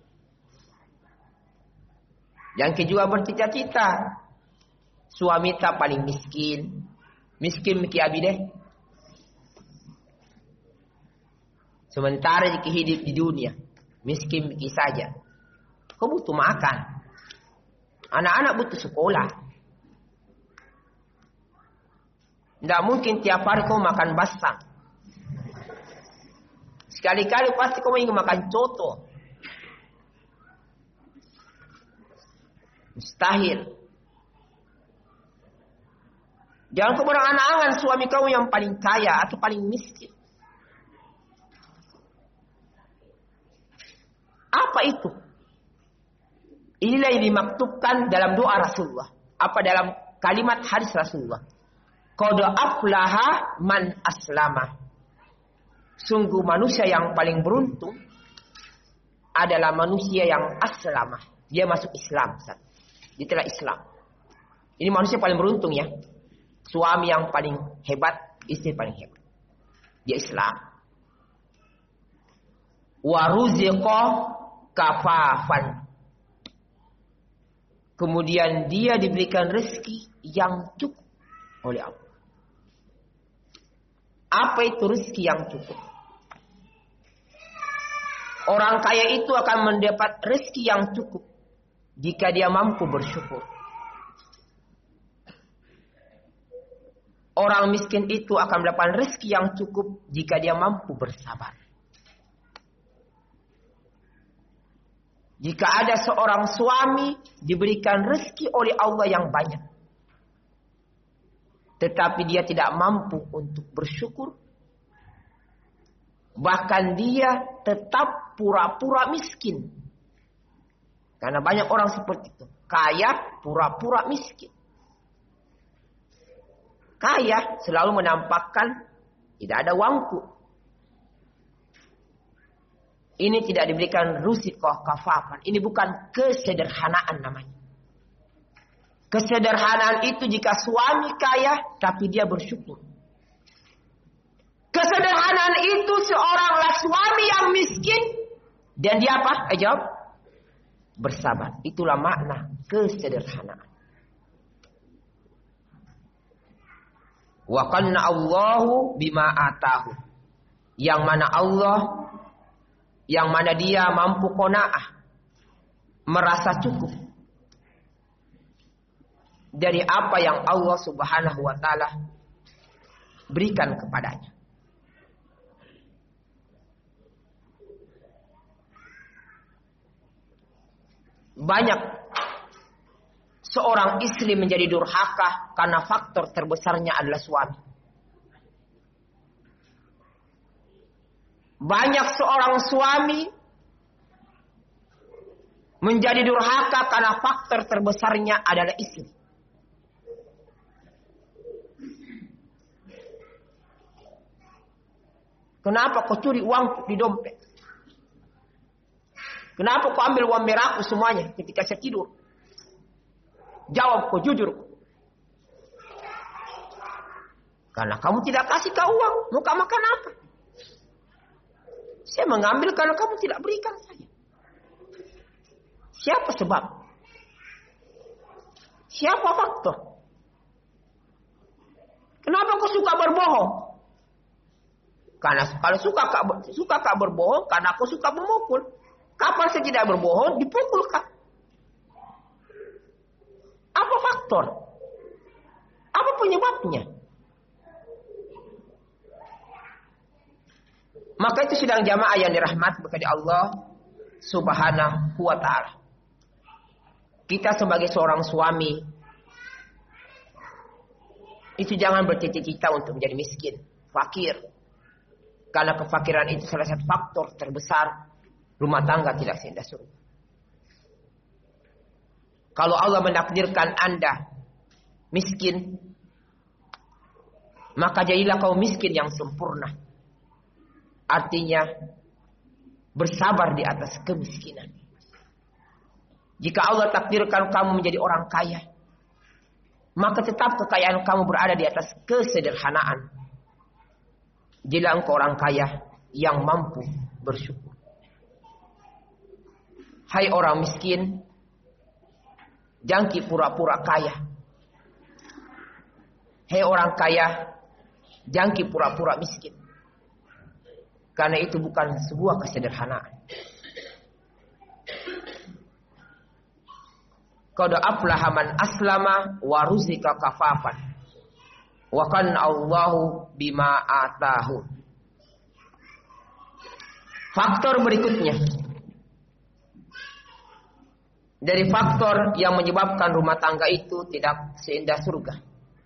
Jangan kita juga bercita-cita suami tak paling miskin. Miskin miki abi deh. Sementara jika hidup di dunia, miskin miki saja. Kau butuh makan. Anak-anak butuh sekolah. Tidak mungkin tiap hari kau makan basah. Sekali-kali pasti kau ingin makan coto. Mustahil. Jangan kau berangan-angan suami kau yang paling kaya atau paling miskin. Apa itu? Inilah yang dimaktubkan dalam doa Rasulullah. Apa dalam kalimat hadis Rasulullah? Qad aflaha man aslama. Sungguh manusia yang paling beruntung adalah manusia yang aslamah. Dia masuk Islam. Dia telah Islam. Ini manusia paling beruntung ya. Suami yang paling hebat, istri paling hebat. Dia Islam. Wa ruziqa kafafan. Kemudian dia diberikan rezeki yang cukup oleh Allah. Apa itu rezeki yang cukup? Orang kaya itu akan mendapat rezeki yang cukup jika dia mampu bersyukur. Orang miskin itu akan mendapatkan rezeki yang cukup jika dia mampu bersabar. Jika ada seorang suami diberikan rezeki oleh Allah yang banyak, tetapi dia tidak mampu untuk bersyukur, bahkan dia tetap pura-pura miskin. Karena banyak orang seperti itu. Kaya pura-pura miskin. Kaya selalu menampakkan tidak ada uangku. Ini tidak diberikan rusikoh kafafan. Ini bukan kesederhanaan namanya. Kesederhanaan itu jika suami kaya tapi dia bersyukur. Kesederhanaan itu seorang suami yang miskin dan dia apa? Jawab. Bersabar. Itulah makna kesederhanaan. Wa qanna Allahu bima atahu. Yang mana Allah yang mana dia mampu qanaah, merasa cukup dari apa yang Allah Subhanahu wa taala berikan kepadanya. Banyak seorang istri menjadi durhaka karena faktor terbesarnya adalah suami. Banyak seorang suami menjadi durhaka karena faktor terbesarnya adalah istri. Kenapa kau curi uang di dompet? Kenapa kau ambil uang merahku semuanya ketika saya tidur? Jawab kau jujur. Karena kamu tidak kasih kau uang. Mau kau makan apa? Saya mengambil karena kamu tidak berikan saya. Siapa sebab? Siapa faktor? Kenapa kau suka berbohong? Karena kalau suka kau berbohong, karena aku suka memukul. Kapan saya tidak berbohong, dipukul kak. Apa faktor? Apa penyebabnya? Maka itu sidang jamaah yang dirahmati kepada Allah Subhanahu wa ta'ala. Kita sebagai seorang suami, itu jangan bercita-cita untuk menjadi miskin, fakir. Karena kefakiran itu salah satu faktor terbesar rumah tangga tidak seindah surga. Kalau Allah menakdirkan Anda miskin, maka jadilah kau miskin yang sempurna. Artinya bersabar di atas kemiskinan. Jika Allah takdirkan kamu menjadi orang kaya, maka tetap kekayaan kamu berada di atas kesederhanaan. Jika engkau orang kaya yang mampu bersyukur. Hai orang miskin, jangki pura-pura kaya. Hai orang kaya, jangki pura-pura miskin. Karena itu bukan sebuah kesederhanaan. Qad aflaha man aslama wa ruzika kafafan. Wa kana Allahu bima atahu. Faktor berikutnya dari faktor yang menyebabkan rumah tangga itu tidak seindah surga.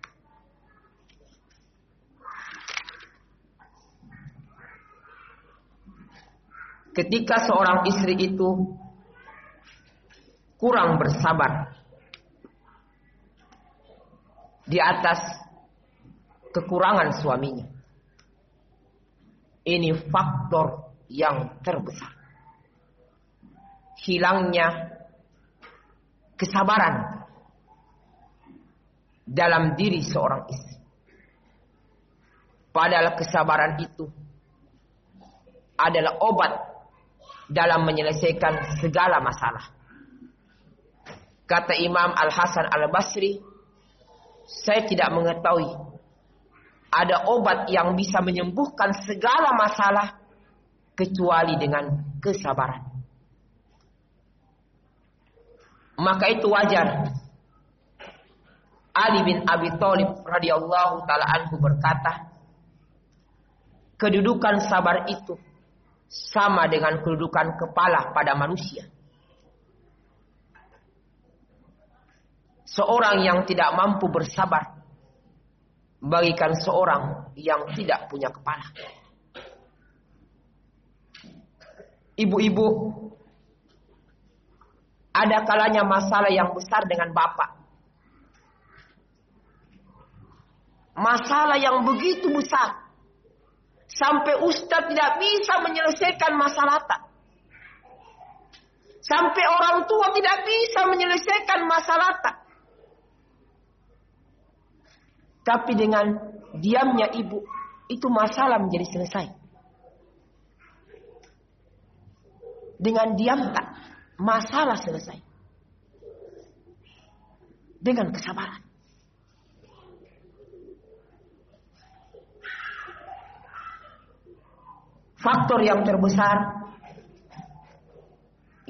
Ketika seorang istri itu kurang bersabar di atas kekurangan suaminya. Ini faktor yang terbesar. Hilangnya kesabaran dalam diri seorang istri. Padahal kesabaran itu adalah obat dalam menyelesaikan segala masalah. Kata Imam Al-Hasan Al-Basri, saya tidak mengetahui ada obat yang bisa menyembuhkan segala masalah kecuali dengan kesabaran. Maka itu wajar Ali bin Abi Thalib radhiyallahu taala anhu berkata, kedudukan sabar itu sama dengan kedudukan kepala pada manusia. Seorang yang tidak mampu bersabar bagikan seorang yang tidak punya kepala. Ibu-ibu, ada kalanya masalah yang besar dengan bapak. Masalah yang begitu besar. Sampai ustaz tidak bisa menyelesaikan masalah tak. Sampai orang tua tidak bisa menyelesaikan masalah tak. Tapi dengan diamnya ibu, itu masalah menjadi selesai. Dengan diam tak, masalah selesai. Dengan kesabaran. Faktor yang terbesar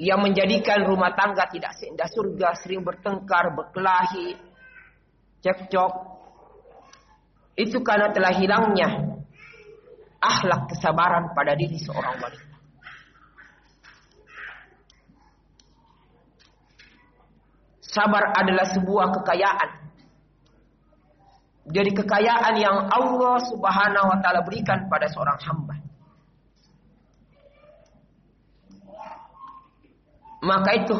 yang menjadikan rumah tangga tidak seindah surga, sering bertengkar, berkelahi, cekcok, itu karena telah hilangnya akhlak kesabaran pada diri seorang wanita. Sabar adalah sebuah kekayaan. Jadi kekayaan yang Allah Subhanahu wa taala berikan pada seorang hamba. Maka itu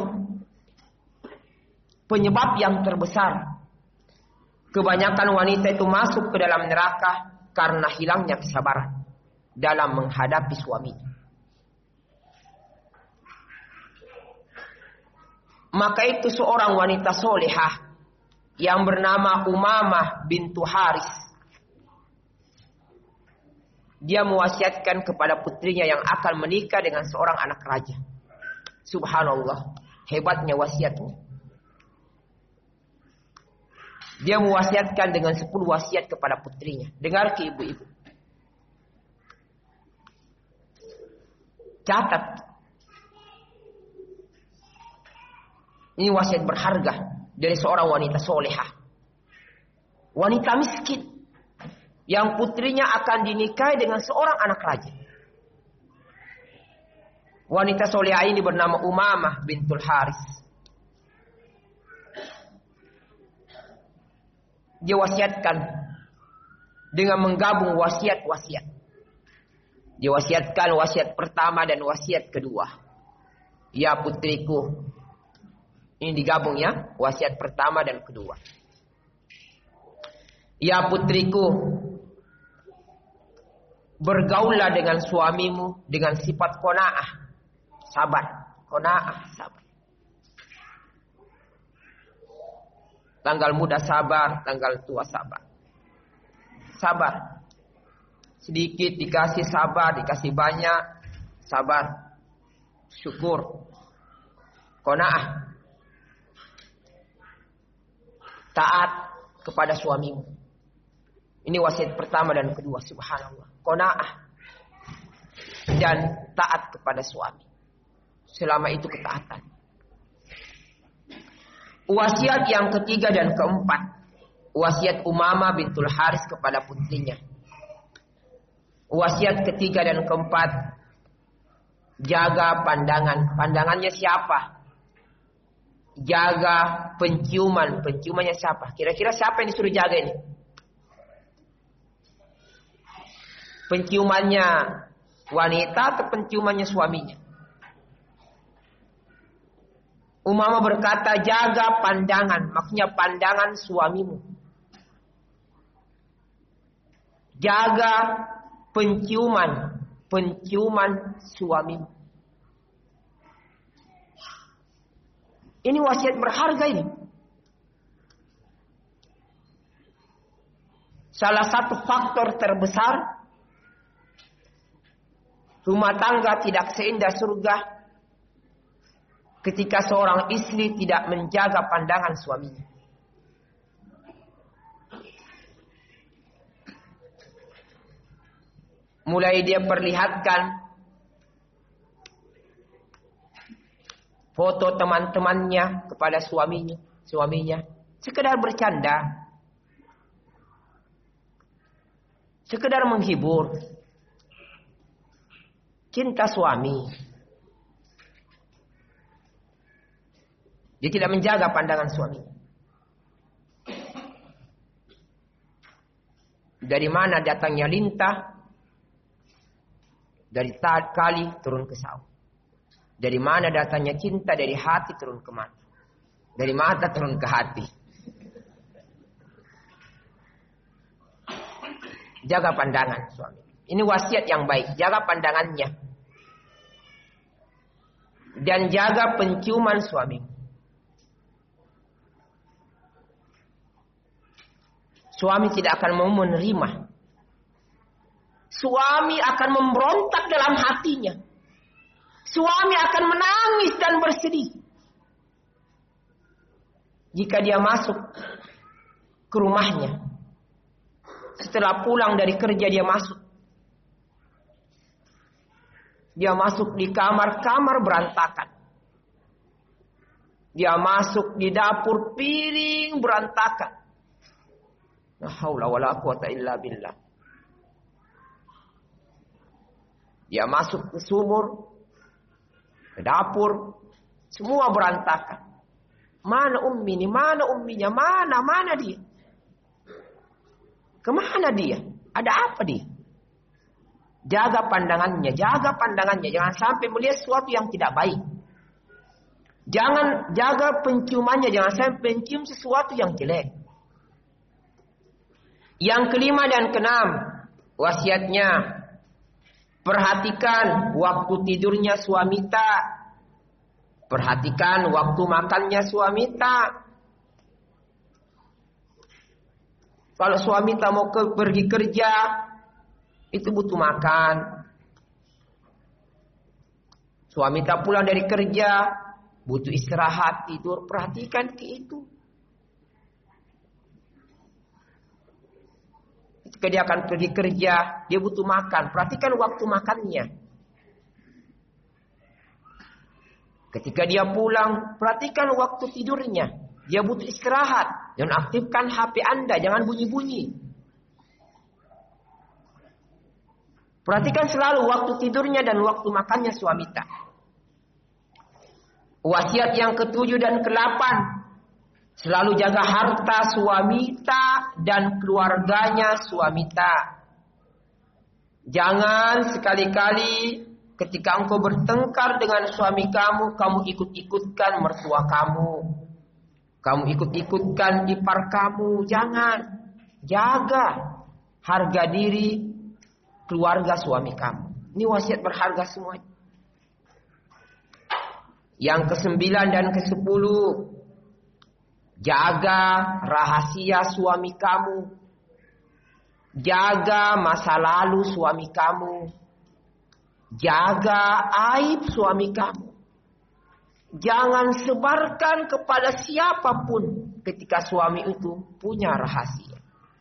penyebab yang terbesar kebanyakan wanita itu masuk ke dalam neraka karena hilangnya kesabaran dalam menghadapi suaminya. Maka itu seorang wanita solehah yang bernama Umamah bintu Haris, dia mewasiatkan kepada putrinya yang akan menikah dengan seorang anak raja. Subhanallah, hebatnya wasiatnya. Dia mewasiatkan dengan 10 wasiat kepada putrinya. Dengar ke ibu-ibu. Catat. Ini wasiat berharga dari seorang wanita solehah. Wanita miskin yang putrinya akan dinikahi dengan seorang anak raja. Wanita solehah ini bernama Umamah bintul Haris. Dia wasiatkan dengan menggabung wasiat-wasiat. Dia wasiatkan wasiat pertama dan wasiat kedua. Ya putriku. Ini digabung ya, wasiat pertama dan kedua. Ya putriku, bergaullah dengan suamimu dengan sifat qanaah, sabar, qanaah, sabar. Tanggal muda sabar, tanggal tua sabar. Sabar. Sedikit dikasih sabar, dikasih banyak sabar. Syukur. Qanaah. Taat kepada suamimu. Ini wasiat pertama dan kedua, subhanallah. Qanaah dan taat kepada suami. Selama itu ketaatan. Wasiat yang ketiga dan keempat, wasiat Umamah bintul Haris kepada putrinya. Wasiat ketiga dan keempat, jaga pandangan. Pandangannya siapa? Jaga penciuman. Penciumannya siapa? Kira-kira siapa yang disuruh jaga ini? Penciumannya wanita atau penciumannya suaminya? Umamah berkata, jaga pandangan. Maksudnya pandangan suamimu. Jaga penciuman. Penciuman suamimu. Ini wasiat berharga ini. Salah satu faktor terbesar rumah tangga tidak seindah surga ketika seorang istri tidak menjaga pandangan suaminya. Mulai dia perlihatkan foto teman-temannya kepada suaminya, sekedar bercanda, sekedar menghibur. Cinta suami. Dia tidak menjaga pandangan suami. Dari mana datangnya lintah? Dari kali turun ke sawah. Dari mana datangnya cinta? Dari hati turun ke mata. Dari mata turun ke hati. Jaga pandangan suami. Ini wasiat yang baik. Jaga pandangannya. Dan jaga penciuman suami. Suami tidak akan mau menerima. Suami akan memberontak dalam hatinya. Suami akan menangis dan bersedih jika dia masuk ke rumahnya. Setelah pulang dari kerja dia masuk. Dia masuk di kamar berantakan. Dia masuk di dapur, piring berantakan. La haula wala quwata illa billah. Dia masuk ke sumur, ke dapur, semua berantakan. Mana ummi ini? Mana umminya? Mana dia? Kemana dia? Ada apa dia? Jaga pandangannya. Jangan sampai melihat sesuatu yang tidak baik. Jangan jaga penciumannya. Jangan sampai mencium sesuatu yang jelek. Yang kelima dan keenam, wasiatnya, perhatikan waktu tidurnya suamita. Perhatikan waktu makannya suamita. Kalau suamita mau pergi kerja, itu butuh makan. Suamita pulang dari kerja, butuh istirahat, tidur. Perhatikan ke itu. Ketika dia akan pergi kerja, dia butuh makan. Perhatikan waktu makannya. Ketika dia pulang, perhatikan waktu tidurnya. Dia butuh istirahat. Jangan aktifkan HP Anda, jangan bunyi-bunyi. Perhatikan selalu waktu tidurnya dan waktu makannya suamita. Wasiat yang ketujuh dan ke-8. Selalu jaga harta suamita dan keluarganya suamita. Jangan sekali-kali ketika engkau bertengkar dengan suami kamu, kamu ikut-ikutkan mertua kamu. Kamu ikut-ikutkan ipar kamu. Jangan. Jaga harga diri keluarga suami kamu. Ini wasiat berharga semuanya. Yang ke-9 dan ke-10. Jaga rahasia suami kamu. Jaga masa lalu suami kamu. Jaga aib suami kamu. Jangan sebarkan kepada siapapun ketika suami itu punya rahasia.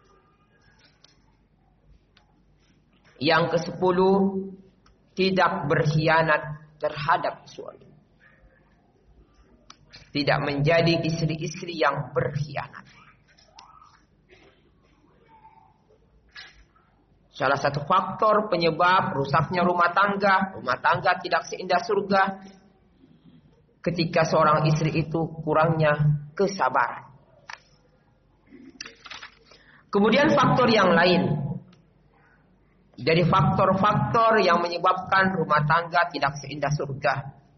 Yang ke-10, tidak berkhianat terhadap suami. Tidak menjadi istri-istri yang berkhianat. Salah satu faktor penyebab rusaknya rumah tangga tidak seindah surga, ketika seorang istri itu kurangnya kesabaran. Kemudian faktor yang lain. Dari faktor-faktor yang menyebabkan rumah tangga tidak seindah surga.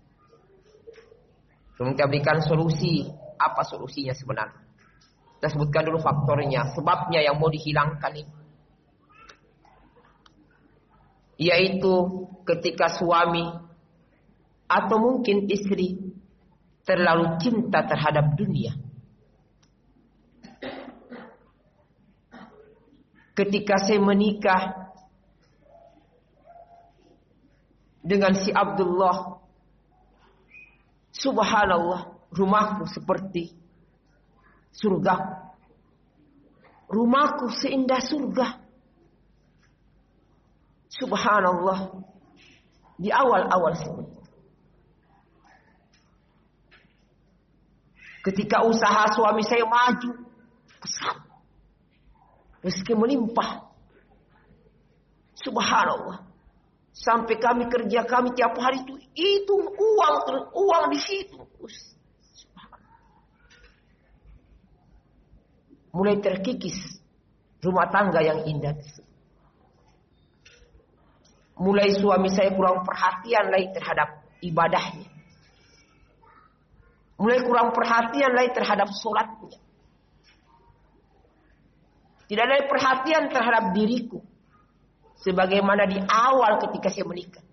Kita berikan solusi. Apa solusinya sebenarnya? Kita sebutkan dulu faktornya, sebabnya yang mau dihilangkan ini. Yaitu ketika suami atau mungkin istri terlalu cinta terhadap dunia. Ketika saya menikah dengan si Abdullah, subhanallah, rumahku seperti surga. Rumahku seindah surga. Subhanallah. Di awal-awal seperti itu. Ketika usaha suami saya maju, pesat, rezeki melimpah. Subhanallah. Sampai kami kerja kami tiap hari itu uang di situ. Mulai terkikis rumah tangga yang indah. Mulai suami saya kurang perhatian lagi terhadap ibadahnya. Mulai kurang perhatian lagi terhadap sholatnya. Tidak ada perhatian terhadap diriku. Sebagaimana di awal ketika saya menikah.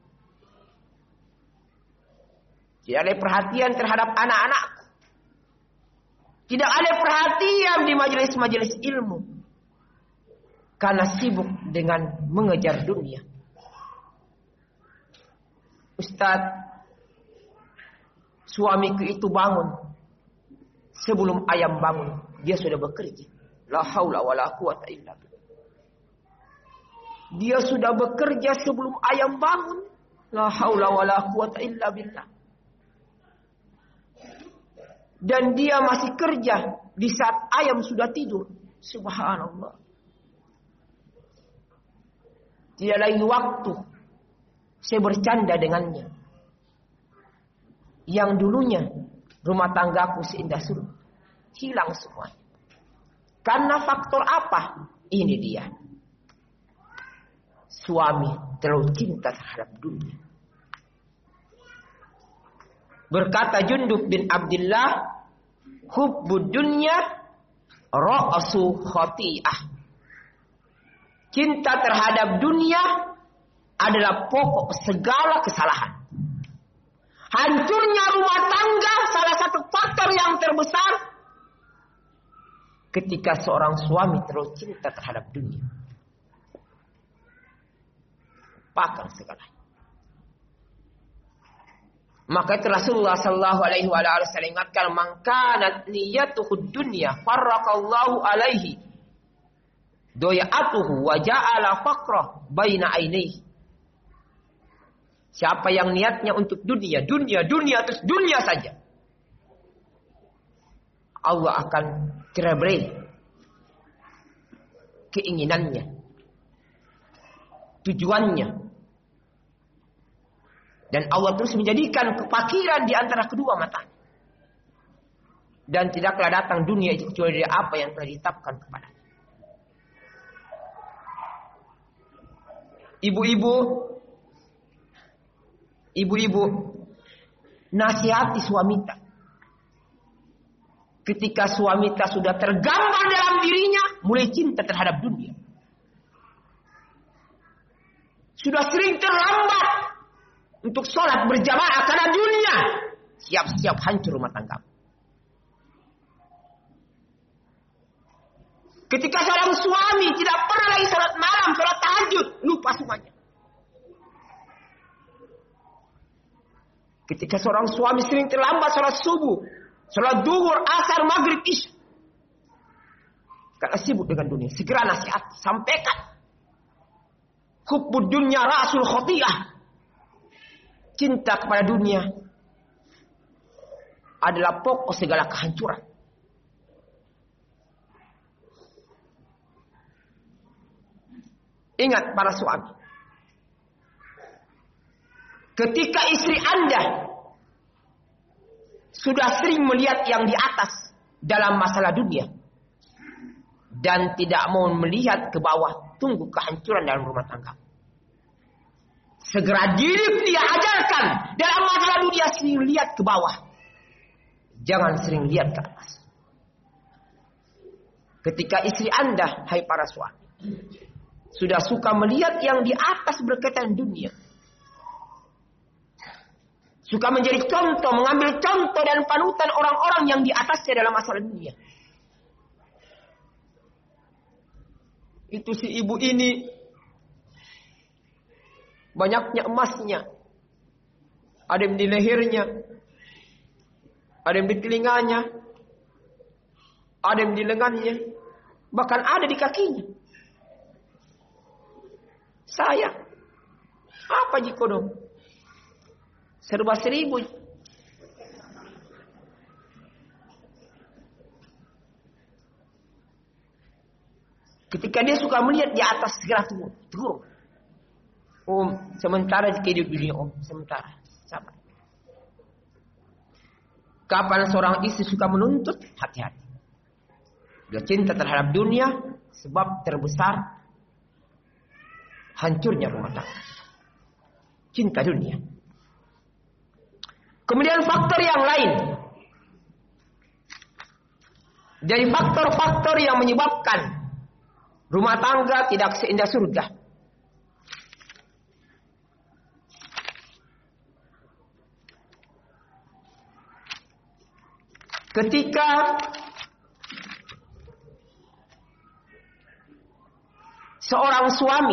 Tidak ada perhatian terhadap anak-anakku. Tidak ada perhatian di majelis-majelis ilmu. Karena sibuk dengan mengejar dunia. Ustaz, suamiku itu bangun. Sebelum ayam bangun, dia sudah bekerja. La haula wala quwata illa billah. Dia sudah bekerja sebelum ayam bangun. La haula wala quwata illa billah. Dan dia masih kerja di saat ayam sudah tidur. Subhanallah. Tidak lagi waktu saya bercanda dengannya. Yang dulunya rumah tanggaku seindah surga, hilang semua. Karena faktor apa? Ini dia. Suami terlalu cinta terhadap dunia. Berkata Jundub bin Abdullah, hubbud dunya ra'su khati'ah. Cinta terhadap dunia adalah pokok segala kesalahan. Hancurnya rumah tangga salah satu faktor yang terbesar ketika seorang suami terlalu cinta terhadap dunia. Pakar segalanya. Maka itu Rasulullah sallallahu alaihi wasallam ingatkan, man kanat niyatuhu dunya farraqallahu alaihi doya'atuhu wa ja'ala faqrah baina ainihi. Siapa yang niatnya untuk dunia terus dunia saja, Allah akan cerai keinginannya, tujuannya. Dan Allah terus menjadikan kefakiran di antara kedua mata. Dan tidaklah datang dunia itu kecuali dari apa yang telah ditetapkan kepadanya. Ibu-ibu, nasihati suamita. Ketika suamita sudah tergambar dalam dirinya, mulai cinta terhadap dunia. Sudah sering terlambat untuk sholat berjamaah karena dunia, siap-siap hancur rumah tangga. Ketika seorang suami tidak pernah lagi sholat malam, sholat tahajud, lupa semuanya. Ketika seorang suami sering terlambat sholat subuh, sholat duhur, asar, maghrib, isya, karena sibuk dengan dunia, segera nasihat, sampaikan. Hubbud dunya ra'sul khati'ah. Cinta kepada dunia adalah pokok segala kehancuran. Ingat para suami, ketika istri Anda sudah sering melihat yang di atas dalam masalah dunia dan tidak mau melihat ke bawah, tunggu kehancuran dalam rumah tangga. Segera dia ajarkan dalam masalah dunia sering lihat ke bawah. Jangan sering lihat ke atas. Ketika istri Anda, hai para suami, sudah suka melihat yang di atas berkaitan dunia, suka menjadi contoh, mengambil contoh dan panutan orang-orang yang di atasnya dalam masalah dunia. Itu si ibu ini banyaknya emasnya. Ada yang di lehernya, ada yang di telinganya, ada yang di lengannya, bahkan ada di kakinya. Saya, apa jiko dong? Serba seribu. Ketika dia suka melihat di atas, segera turun. Om, sementara jika hidup dunia, om, sementara. Sabar. Kapan seorang istri suka menuntut, hati-hati. Dia cinta terhadap dunia, sebab terbesar hancurnya rumah tangga. Cinta dunia. Kemudian faktor yang lain. Dari faktor-faktor yang menyebabkan rumah tangga tidak seindah surga. Ketika seorang suami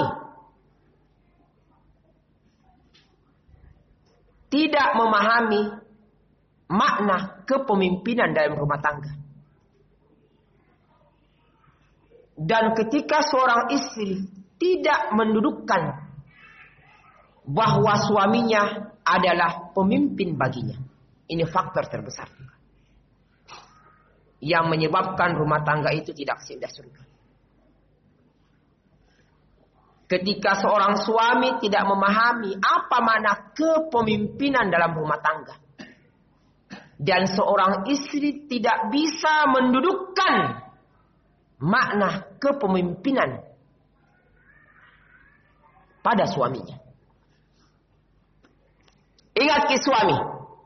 tidak memahami makna kepemimpinan dalam rumah tangga, dan ketika seorang istri tidak mendudukkan bahwa suaminya adalah pemimpin baginya, ini faktor terbesar. yang menyebabkan rumah tangga itu tidak seindah surga. Ketika seorang suami tidak memahami apa makna kepemimpinan dalam rumah tangga, dan seorang istri tidak bisa mendudukkan makna kepemimpinan pada suaminya. Ingat suami,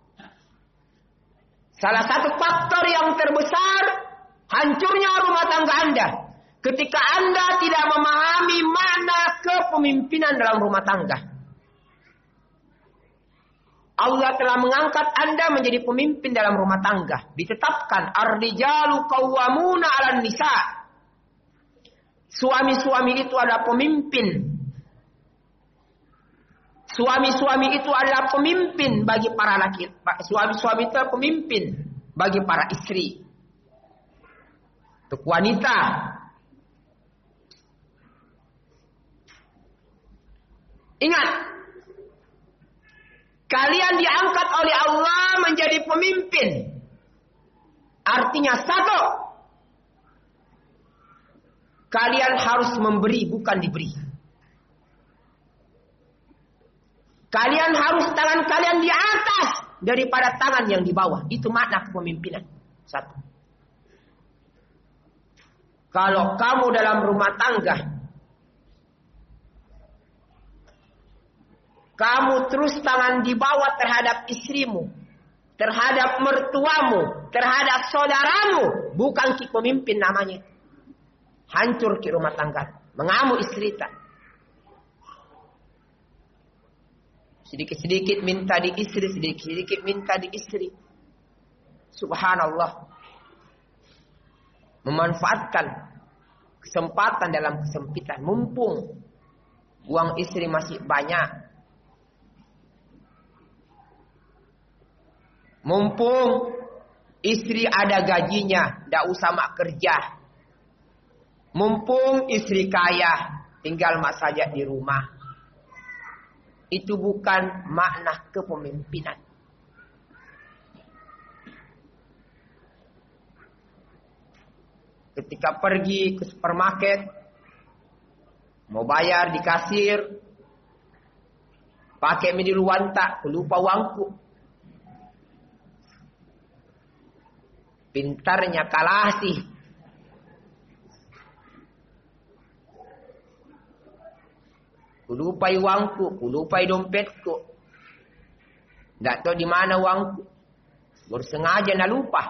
salah satu faktor yang terbesar hancurnya rumah tangga Anda ketika Anda tidak memahami makna kepemimpinan dalam rumah tangga. Allah telah mengangkat Anda menjadi pemimpin dalam rumah tangga. Ditetapkan ar-rijalu qawwamuna 'alan nisa. Suami-suami itu adalah pemimpin. Suami-suami itu adalah pemimpin bagi para laki. Suami-suami itu adalah pemimpin bagi para istri. Untuk wanita. Ingat, kalian diangkat oleh Allah menjadi pemimpin. Artinya satu, kalian harus memberi, bukan diberi. Kalian harus tangan kalian di atas daripada tangan yang di bawah. Itu makna kepemimpinan. Satu. Kalau kamu dalam rumah tangga, kamu terus tangan di bawah terhadap istrimu, terhadap mertuamu, terhadap saudaramu, bukan pemimpin namanya. Hancur rumah tangga. Mengamuk istri tak. Sedikit-sedikit minta di istri, sedikit-sedikit minta di istri. Subhanallah. Memanfaatkan kesempatan dalam kesempitan. Mumpung uang istri masih banyak. Mumpung istri ada gajinya, tidak usah mak kerja. Mumpung istri kaya, tinggal mak saja di rumah. Itu bukan makna kepemimpinan. Ketika pergi ke supermarket, mau bayar di kasir, pakai midi luanta, lupa uangku. Pintarnya kalah sih. Kulupai uangku, kulupai dompetku. Tidak tahu di mana uangku. Bersengaja nak lupa.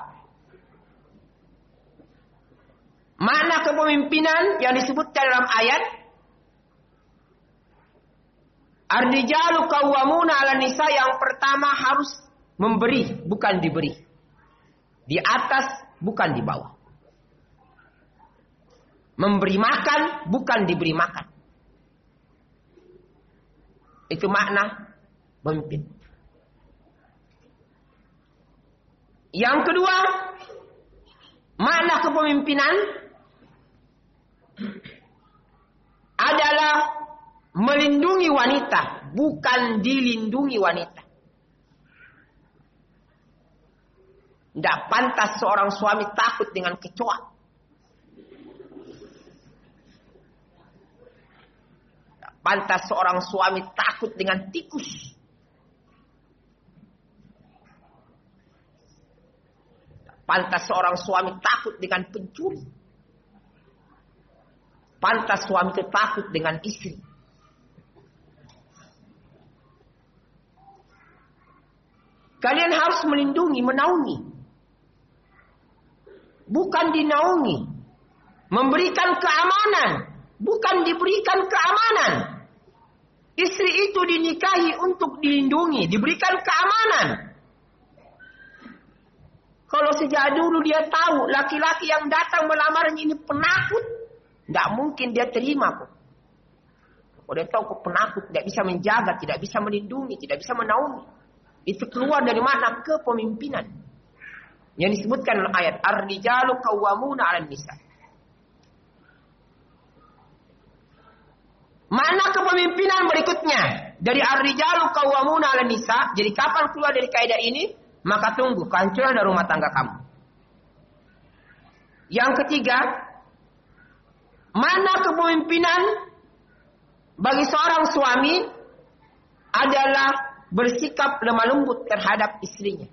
Makna kepemimpinan yang disebutkan dalam ayat, ar-rijalu qawwamuna 'alan nisa, yang pertama harus memberi, bukan diberi. Di atas, bukan di bawah. Memberi makan, bukan diberi makan. Itu makna pemimpin. Yang kedua, makna kepemimpinan adalah melindungi wanita, bukan dilindungi wanita. Tidak pantas seorang suami takut dengan kecoa. Pantas seorang suami takut dengan tikus. Pantas seorang suami takut dengan pencuri. Pantas suami itu takut dengan istri. Kalian harus melindungi, menaungi. Bukan dinaungi. Memberikan keamanan, bukan diberikan keamanan. Istri itu dinikahi untuk dilindungi, diberikan keamanan. Kalau sejak dulu dia tahu laki-laki yang datang melamarnya ini penakut, tidak mungkin dia terima kok. Kalau dia tahu kok penakut, tidak bisa menjaga, tidak bisa melindungi, tidak bisa menaungi. Itu keluar dari makna kepemimpinan. Yang disebutkan dalam ayat, ar-rijalu qawwamuna 'alan nisa. Makna kepemimpinan berikutnya dari ar-rijalu qawwamuna 'alan nisa. Jadi kapan keluar dari kaidah ini? Maka tunggu kehancuran dari rumah tangga kamu. Yang ketiga, makna kepemimpinan bagi seorang suami adalah bersikap lemah lembut terhadap istrinya.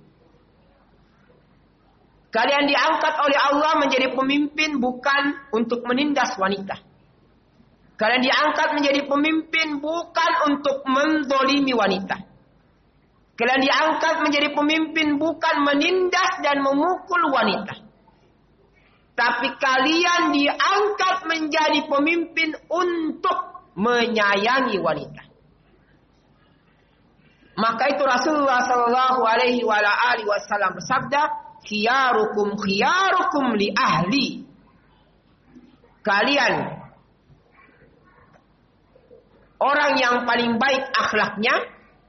Kalian diangkat oleh Allah menjadi pemimpin bukan untuk menindas wanita. Kalian diangkat menjadi pemimpin bukan untuk menzalimi wanita. Kalian diangkat menjadi pemimpin bukan menindas dan memukul wanita. Tapi kalian diangkat menjadi pemimpin untuk menyayangi wanita. Maka itu Rasulullah sallallahu alaihi wasallam bersabda, "Khiyarukum khiyarukum li ahli." Kalian orang yang paling baik akhlaknya,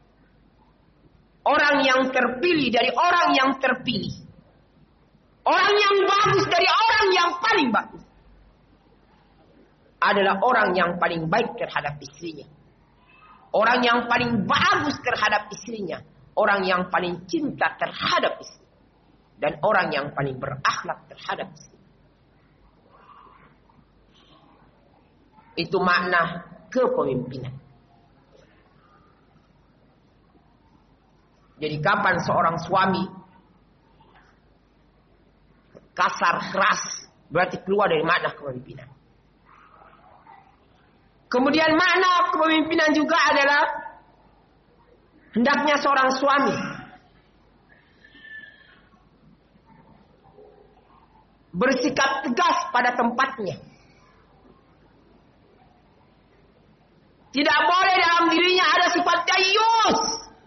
orang yang terpilih dari orang yang terpilih. Orang yang bagus dari orang yang paling bagus adalah orang yang paling baik terhadap istrinya. Orang yang paling bagus terhadap istrinya. Orang yang paling cinta terhadap istri. Dan orang yang paling berakhlak terhadap istri. Itu makna kepemimpinan. Jadi kapan seorang suami kasar, keras, berarti keluar dari makna kepemimpinan. Kemudian makna kepemimpinan juga adalah hendaknya seorang suami bersikap tegas pada tempatnya. Tidak boleh dalam dirinya ada sifat dayus.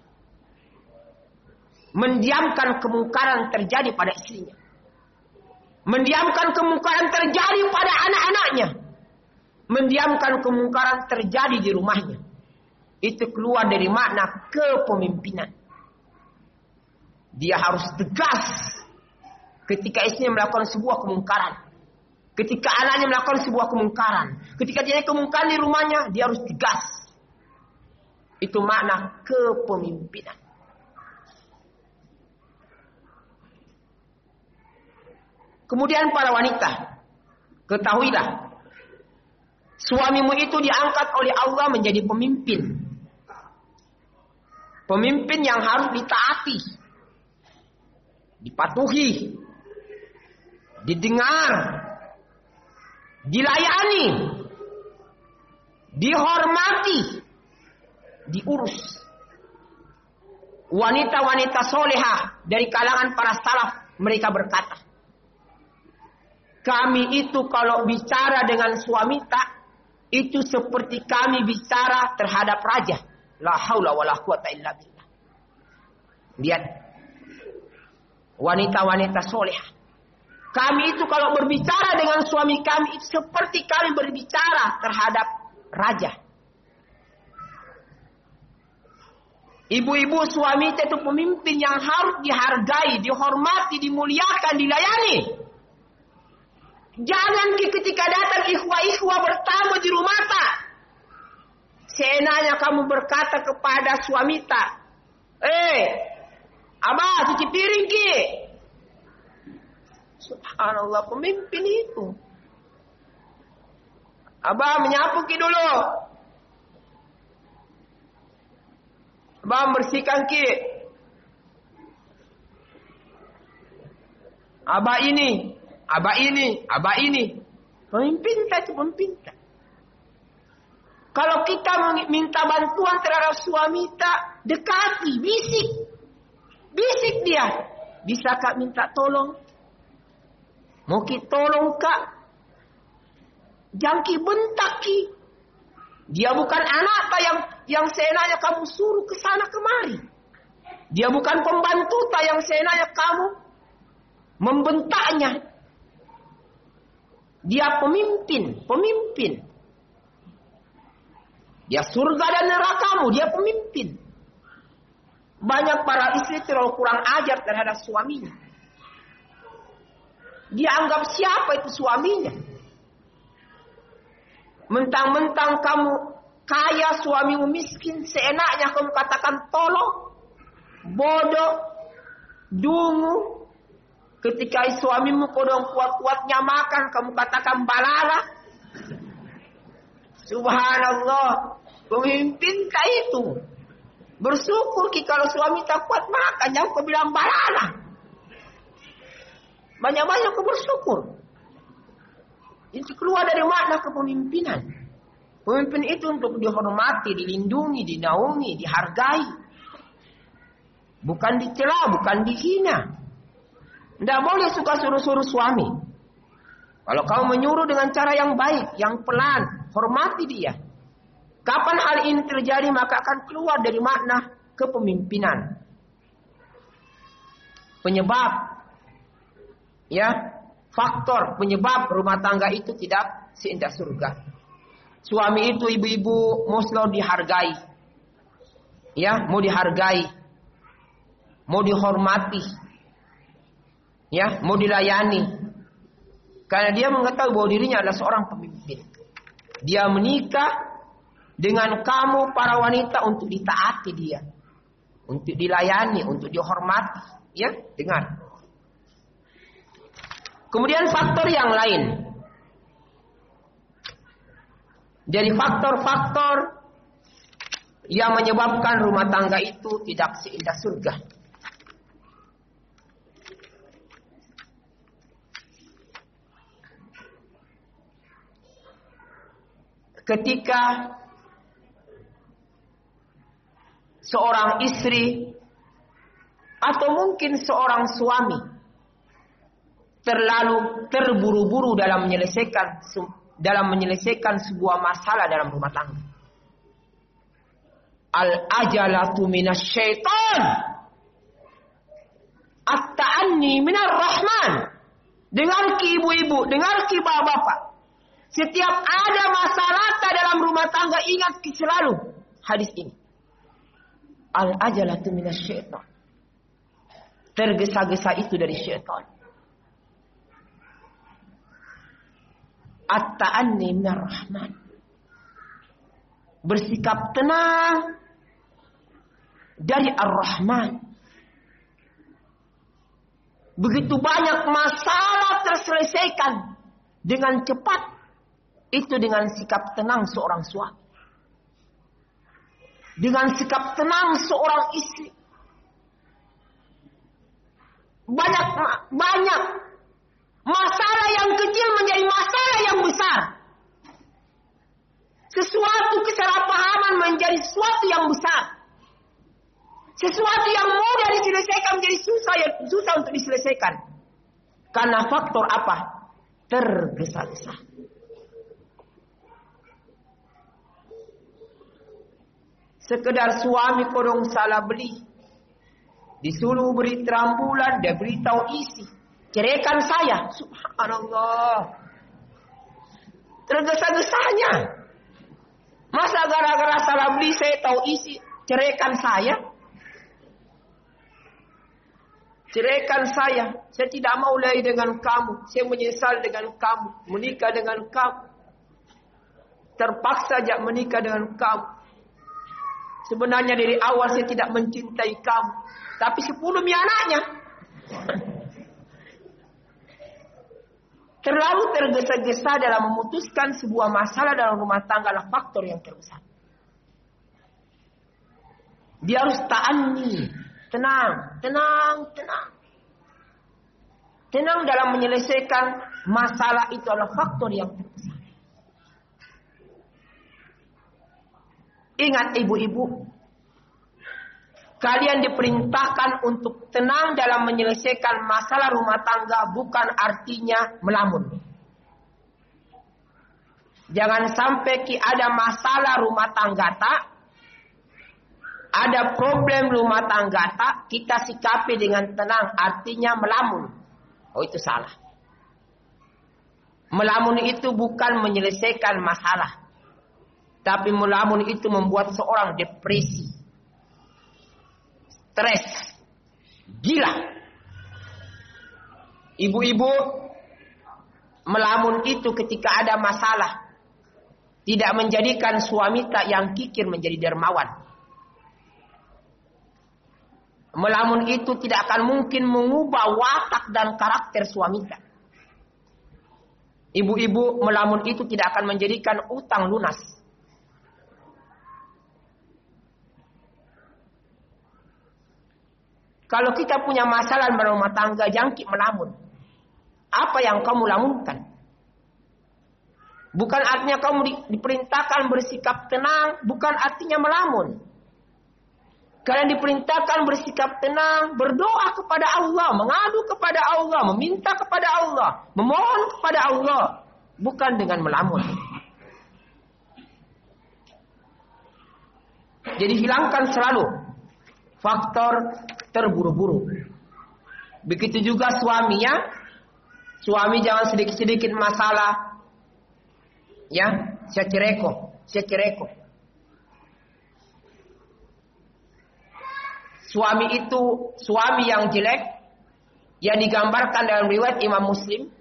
Mendiamkan kemungkaran terjadi pada istrinya. Mendiamkan kemungkaran terjadi pada anak-anaknya. Mendiamkan kemungkaran terjadi di rumahnya. Itu keluar dari makna kepemimpinan. Dia harus tegas ketika istrinya melakukan sebuah kemungkaran. Ketika anaknya melakukan sebuah kemungkaran. Ketika dia kemungkaran di rumahnya, dia harus tegas. Itu makna kepemimpinan. Kemudian para wanita, ketahuilah, suamimu itu diangkat oleh Allah menjadi pemimpin. Pemimpin yang harus ditaati, dipatuhi, didengar, dilayani, dihormati, diurus. Wanita-wanita solehah dari kalangan para salaf, mereka berkata, kami itu kalau bicara dengan suami tak, itu seperti kami bicara terhadap raja. La haula wa la quwata illa billah. Lihat. Wanita-wanita solehah. Kami itu kalau berbicara dengan suami kami, itu seperti kami berbicara terhadap raja. Ibu-ibu suami itu pemimpin yang harus dihargai, dihormati, dimuliakan, dilayani. Jangan ketika datang ikhwah-ikhwah bertamu di rumah tak, seenaknya kamu berkata kepada suami tak, abah cuci piring ki. Subhanallah, pemimpin itu. Abah menyapu ki dulu. Abah bersihkan ki. Abah ini. Abah ini, abah ini. Pemimpin itu pemimpin. Kalau kita minta bantuan terhadap suami tak, dekati, bisik. Bisik dia. Bisa kak minta tolong? Mau ki tolong kak? Jangan ki bentak ki. Dia bukan anak tak yang seenaknya kamu suruh ke sana kemari. Dia bukan pembantu tak yang seenaknya kamu membentaknya. Dia pemimpin. Dia surga dan nerakamu, dia pemimpin. Banyak para istri terlalu kurang ajar terhadap suaminya. Dia anggap siapa itu suaminya. Mentang-mentang kamu kaya, suamimu miskin, seenaknya kamu katakan tolong, bodoh, dungu, Ketika suamimu kodong kuat-kuatnya makan, kamu katakan balala. Subhanallah. Pemimpin kah itu? Bersyukur kalau suami tak kuat makan, jangan kau bilang balala. Banyak-banyak kau bersyukur. Itu keluar dari makna kepemimpinan. Pemimpin itu untuk dihormati, dilindungi, dinaungi, dihargai. Bukan dicela, bukan dihina. Tidak boleh suka suruh-suruh suami. Kalau kamu menyuruh dengan cara yang baik, yang pelan, hormati dia. Kapan hal ini terjadi, maka akan keluar dari makna kepemimpinan. Penyebab, faktor penyebab rumah tangga itu tidak seindah surga. Suami itu ibu-ibu mau selalu dihargai. Mau dihargai. Mau dihormati. Mau dilayani. Karena dia mengetahui bahwa dirinya adalah seorang pemimpin. Dia menikah dengan kamu para wanita untuk ditaati dia. Untuk dilayani, untuk dihormati. Dengar. Kemudian faktor yang lain. Jadi faktor-faktor yang menyebabkan rumah tangga itu tidak seindah surga. Ketika seorang istri atau mungkin seorang suami terlalu terburu-buru dalam menyelesaikan sebuah masalah dalam rumah tangga. Al-ajalatu minasyaitan. At-ta'anni minar rahman. Dengar ki ibu-ibu, dengar ki bapak-bapak. Setiap ada masalah dalam rumah tangga, ingat selalu hadis ini. Al-ajalatu minasyaitan. Tergesa-gesa itu dari syaitan. At-ta'anni minar rahman. Bersikap tenang dari Ar-Rahman. Begitu banyak masalah terselesaikan dengan cepat. Itu dengan sikap tenang seorang suami. Dengan sikap tenang seorang istri. Banyak masalah yang kecil menjadi masalah yang besar. Sesuatu kesalahpahaman menjadi sesuatu yang besar. Sesuatu yang mudah diselesaikan menjadi susah untuk diselesaikan. Karena faktor apa? Tergesa-gesa. Sekedar suami kodong salah beli. Disuruh beri terambulan, dia beritahu isi. Ceraikan saya. Subhanallah. Tergesa-gesanya. Masa gara-gara salah beli saya tahu isi. Ceraikan saya. Ceraikan saya. Saya tidak mau lagi dengan kamu. Saya menyesal dengan kamu. Menikah dengan kamu. Terpaksa saja menikah dengan kamu. Sebenarnya dari awal saya tidak mencintai kamu. Tapi 10 anaknya. Terlalu tergesa-gesa dalam memutuskan sebuah masalah dalam rumah tangga adalah faktor yang terbesar. Dia harus ta'anni. Tenang. Tenang dalam menyelesaikan masalah itu adalah faktor yang terbesar. Ingat ibu-ibu, kalian diperintahkan untuk tenang dalam menyelesaikan masalah rumah tangga, bukan artinya melamun. Jangan sampai ada masalah rumah tangga tak, ada problem rumah tangga tak, kita sikapi dengan tenang, artinya melamun. Oh, itu salah. Melamun itu bukan menyelesaikan masalah. Tapi melamun itu membuat seorang depresi. Stres. Gila. Ibu-ibu, melamun itu ketika ada masalah. Tidak menjadikan suami tak yang kikir menjadi dermawan. Melamun itu tidak akan mungkin mengubah watak dan karakter suami kita. Ibu-ibu, melamun itu tidak akan menjadikan utang lunas. Kalau kita punya masalah berumah tangga, jangan melamun. Apa yang kamu lamunkan? Bukan artinya kamu diperintahkan bersikap tenang, bukan artinya melamun. Kalian diperintahkan bersikap tenang, berdoa kepada Allah, mengadu kepada Allah, meminta kepada Allah, memohon kepada Allah, bukan dengan melamun. Jadi hilangkan selalu faktor terburu-buru. Begitu juga suaminya, suami jangan sedikit-sedikit masalah, ya, saya cereko. Suami itu, suami yang jelek, yang digambarkan dalam riwayat Imam Muslim,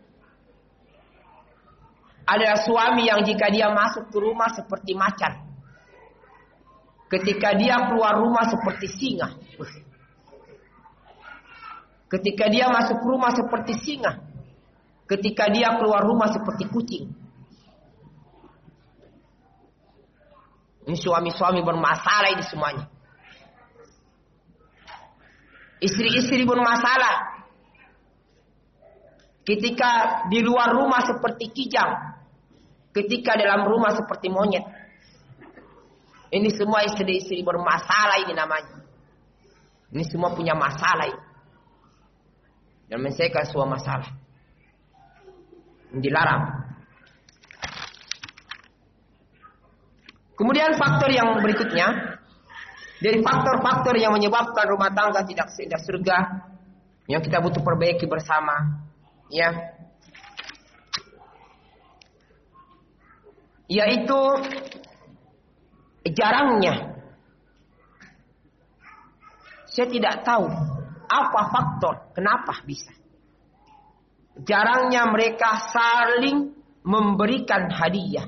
adalah suami yang jika dia masuk ke rumah seperti macan. Ketika dia keluar rumah seperti singa. Ketika dia masuk rumah seperti singa. Ketika dia keluar rumah seperti kucing. Ini suami-suami bermasalah ini semuanya. Istri-istri bermasalah. Ketika di luar rumah seperti kijang. Ketika dalam rumah seperti monyet. Ini semua istri-istri bermasalah ini namanya. Ini semua punya masalah ini. Dan menyelesaikan semua masalah. Dilarang. Kemudian faktor yang berikutnya. Dari faktor-faktor yang menyebabkan rumah tangga tidak seindah surga, yang kita butuh perbaiki bersama, ya, yaitu jarangnya. Saya tidak tahu apa faktor kenapa bisa. Jarangnya mereka saling memberikan hadiah.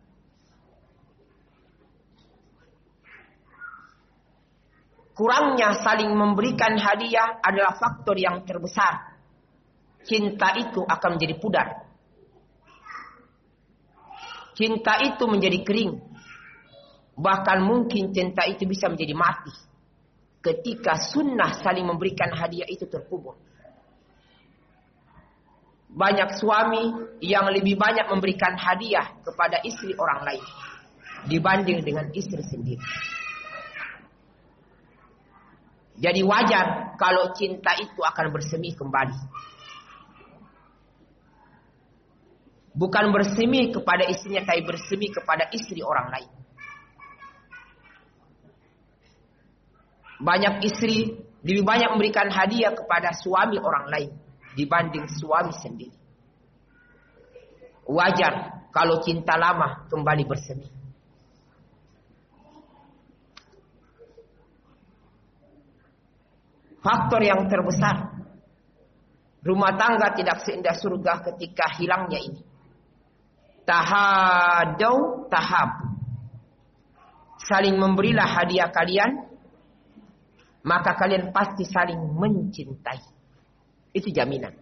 Kurangnya saling memberikan hadiah adalah faktor yang terbesar. Cinta itu akan menjadi pudar. Cinta itu menjadi kering. Bahkan mungkin cinta itu bisa menjadi mati. Ketika sunnah saling memberikan hadiah itu terkubur. Banyak suami yang lebih banyak memberikan hadiah kepada istri orang lain. Dibanding dengan istri sendiri. Jadi wajar kalau cinta itu akan bersemi kembali. Bukan bersemi kepada istrinya, tapi bersemi kepada istri orang lain. Banyak istri lebih banyak memberikan hadiah kepada suami orang lain dibanding suami sendiri. Wajar kalau cinta lama kembali bersemi. Faktor yang terbesar, rumah tangga tidak seindah surga ketika hilangnya ini. Tahadau tahab. Saling memberilah hadiah kalian, maka kalian pasti saling mencintai. Itu jaminan.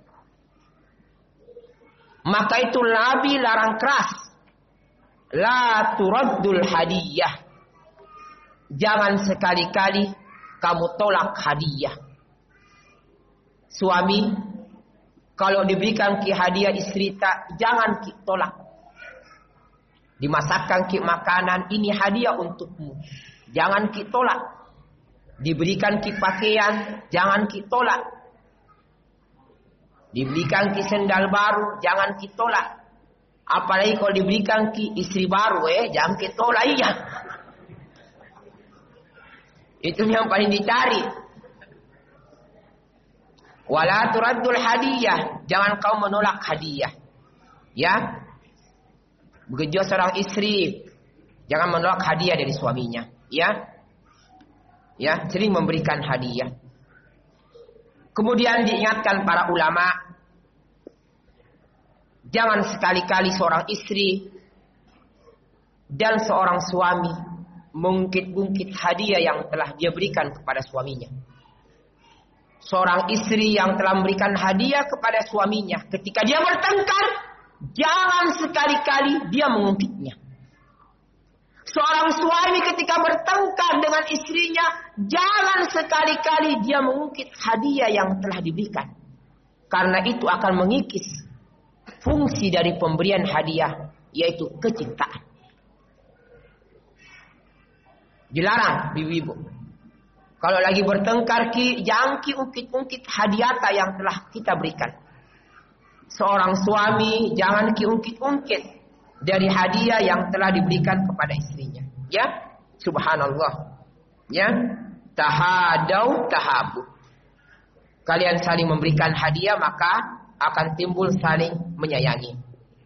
Maka itu Nabi larang keras. La turaddul hadiyah. Jangan sekali-kali kamu tolak hadiah. Suami, kalau diberikan ki hadiah istri tak, jangan ki tolak. Dimasakkan ki makanan, ini hadiah untukmu. Jangan ki tolak. Diberikan ki pakaian, jangan ki tolak. Diberikan ki sendal baru, jangan ki tolak. Apalagi kalau diberikan ki istri baru, jangan ki tolak iya. Itu yang paling dicari. Wala turaddul hadiyah. Jangan kau menolak hadiah. Ya. Begitu seorang istri. Jangan menolak hadiah dari suaminya. Ya. Ya. Sering memberikan hadiah. Kemudian diingatkan para ulama. Jangan sekali-kali seorang istri. Dan seorang suami. Mengungkit-ungkit hadiah yang telah dia berikan kepada suaminya. Seorang istri yang telah memberikan hadiah kepada suaminya, ketika dia bertengkar, jangan sekali-kali dia mengungkitnya. Seorang suami ketika bertengkar dengan istrinya, jangan sekali-kali dia mengungkit hadiah yang telah diberikan. Karena itu akan mengikis fungsi dari pemberian hadiah, yaitu kecintaan. Dilarang, ibu-ibu. Kalau lagi bertengkar, jangan ungkit-ungkit hadiah yang telah kita berikan. Seorang suami jangan ungkit-ungkit dari hadiah yang telah diberikan kepada istrinya. Ya, subhanallah. Ya, tahadau tahabu. Kalian saling memberikan hadiah, maka akan timbul saling menyayangi.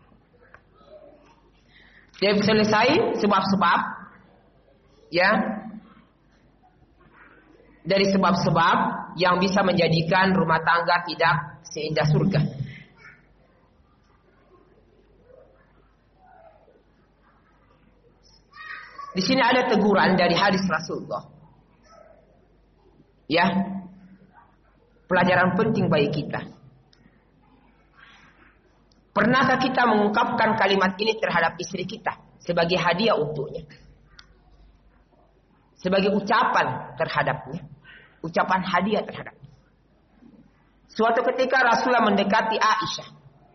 Dia selesai sebab-sebab. Ya, dari sebab-sebab yang bisa menjadikan rumah tangga tidak seindah surga. Di sini ada teguran dari hadis Rasulullah. Ya, pelajaran penting bagi kita. Pernahkah kita mengungkapkan kalimat ini terhadap istri kita sebagai hadiah untuknya? Sebagai ucapan terhadapnya. Ucapan hadiah terhadapnya. Suatu ketika Rasulullah mendekati Aisyah.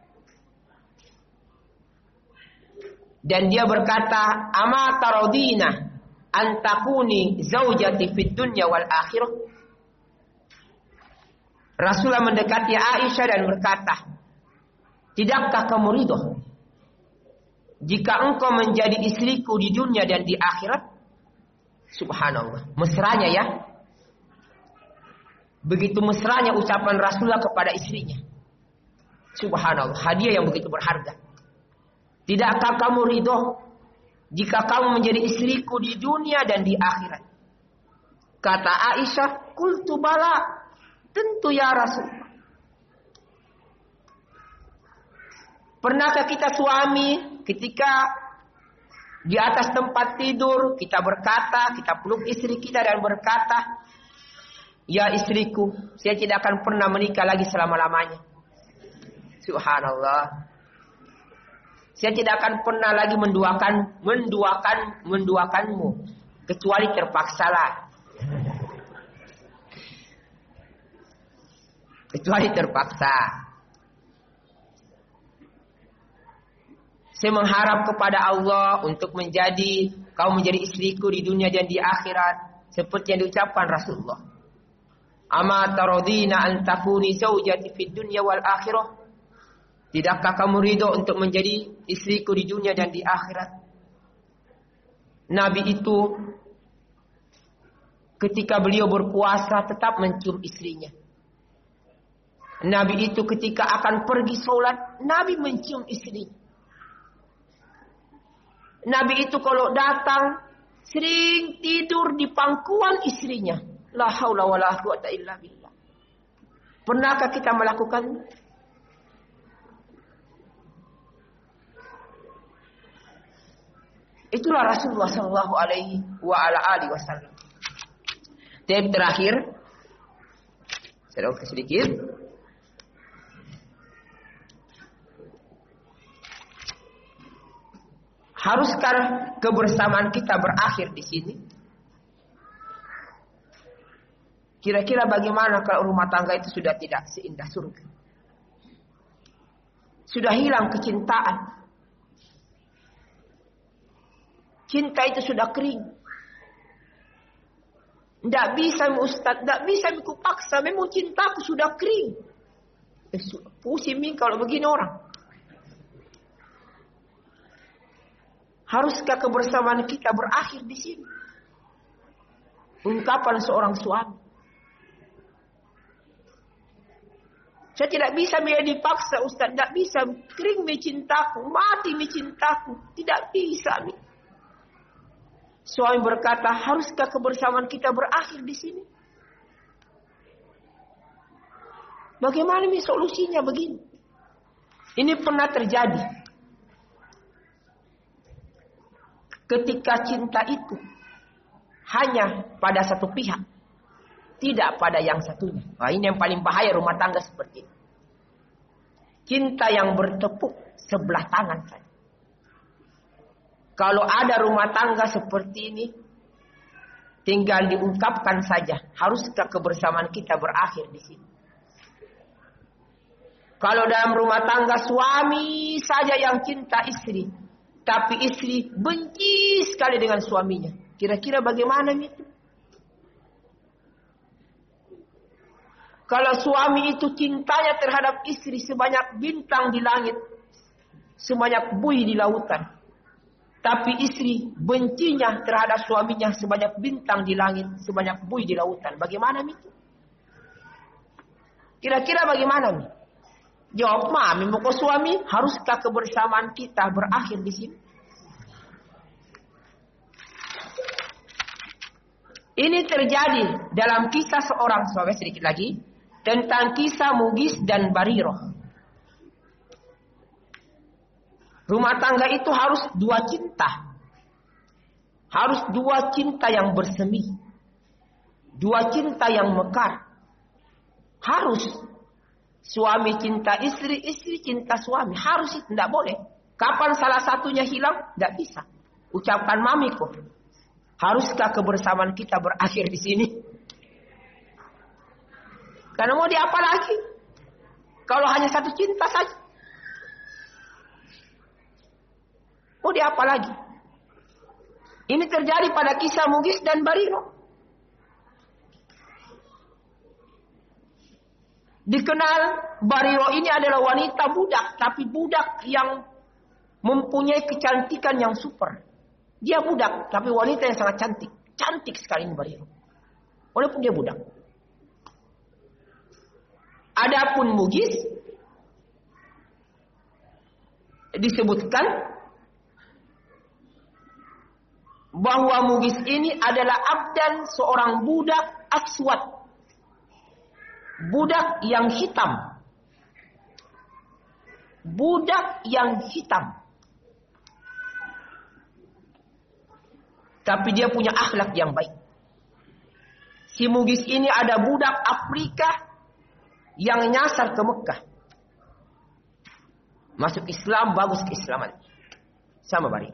Dan dia berkata, "Ama taradina an takuni zaujati fid dunya wal akhirah?" Rasulullah mendekati Aisyah dan berkata, "Tidakkah kamu ridho jika engkau menjadi istriku di dunia dan di akhirat?" Subhanallah, mesranya ya. Begitu mesranya ucapan Rasulullah kepada istrinya. Subhanallah, hadiah yang begitu berharga. Tidakkah kamu ridho jika kamu menjadi istriku di dunia dan di akhirat? Kata Aisyah, "Qultu bala." Tentu ya Rasulullah. Pernahkah kita suami ketika di atas tempat tidur kita berkata, kita peluk istri kita dan berkata, "Ya istriku, saya tidak akan pernah menikah lagi selama-lamanya." Subhanallah. Saya tidak akan pernah lagi menduakanmu kecuali terpaksalah. Kecuali terpaksa. Saya mengharap kepada Allah untuk kau menjadi istriku di dunia dan di akhirat, seperti yang diucapkan Rasulullah. "Ama taradina an takuni zaujati fid dunya wal akhirah?" Tidakkah kamu ridho untuk menjadi istriku di dunia dan di akhirat? Nabi itu ketika beliau berpuasa tetap mencium istrinya. Nabi itu ketika akan pergi sholat, Nabi mencium istrinya. Nabi itu kalau datang sering tidur di pangkuan istrinya. La haula wala quwata illa billah. Pernahkah kita melakukan? Itulah Rasulullah sallallahu alaihi wa ala alihi wasallam. Tip terakhir, saya ulang sedikit. Haruskah kebersamaan kita berakhir di sini? Kira-kira bagaimana kalau rumah tangga itu sudah tidak seindah surga? Sudah hilang kecintaan. Cinta itu sudah kering. Tidak bisa Ustaz, tidak bisa aku paksa. Memang cintaku sudah kering. Pusing kalau begini orang. Haruskah kebersamaan kita berakhir di sini? Ungkapan seorang suami. Saya tidak bisa dipaksa Ustaz, tidak bisa. Kering cintaku, mati cintaku. Tidak bisa. Suami berkata, haruskah kebersamaan kita berakhir di sini? Bagaimana solusinya begini? Ini pernah terjadi. Ketika cinta itu hanya pada satu pihak. tidak pada yang satunya. Nah, ini yang paling bahaya rumah tangga seperti ini. Cinta yang bertepuk sebelah tangan saja. Kalau ada rumah tangga seperti ini, tinggal diungkapkan saja. Haruskah kebersamaan kita berakhir di sini? Kalau dalam rumah tangga suami saja yang cinta istri, tapi istri benci sekali dengan suaminya. Kira-kira bagaimana itu? Kalau suami itu cintanya terhadap istri sebanyak bintang di langit, sebanyak buih di lautan. Tapi istri bencinya terhadap suaminya sebanyak bintang di langit, sebanyak buih di lautan. Bagaimana itu? Kira-kira bagaimana nih? Jawab mami, muka suami, haruskah kebersamaan kita berakhir di sini? Ini terjadi dalam kisah seorang sahabat sedikit lagi tentang kisah Mugis dan Bariroh. Rumah tangga itu harus dua cinta. Harus dua cinta yang bersemi. Dua cinta yang mekar. Harus. Suami cinta istri, istri cinta suami. Harus itu, tidak boleh. Kapan salah satunya hilang? Tidak bisa. Ucapkan mami kok. Haruskah kebersamaan kita berakhir di sini? Karena mau diapa lagi? Kalau hanya satu cinta saja. Mau diapa lagi? Ini terjadi pada kisah Mugis dan Bariroh. Dikenal Bariroh ini adalah wanita budak, tapi budak yang mempunyai kecantikan yang super. Dia budak, tapi wanita yang sangat cantik. Cantik sekali ini Bariroh. Walaupun dia budak. Adapun Mugis disebutkan bahwa Mugis ini adalah abdan, seorang budak aswad. Budak yang hitam. Budak yang hitam. Tapi dia punya akhlak yang baik. Si Mugis ini ada budak Afrika yang nyasar ke Mekah. Masuk Islam, bagus keislaman. Sama Bariroh.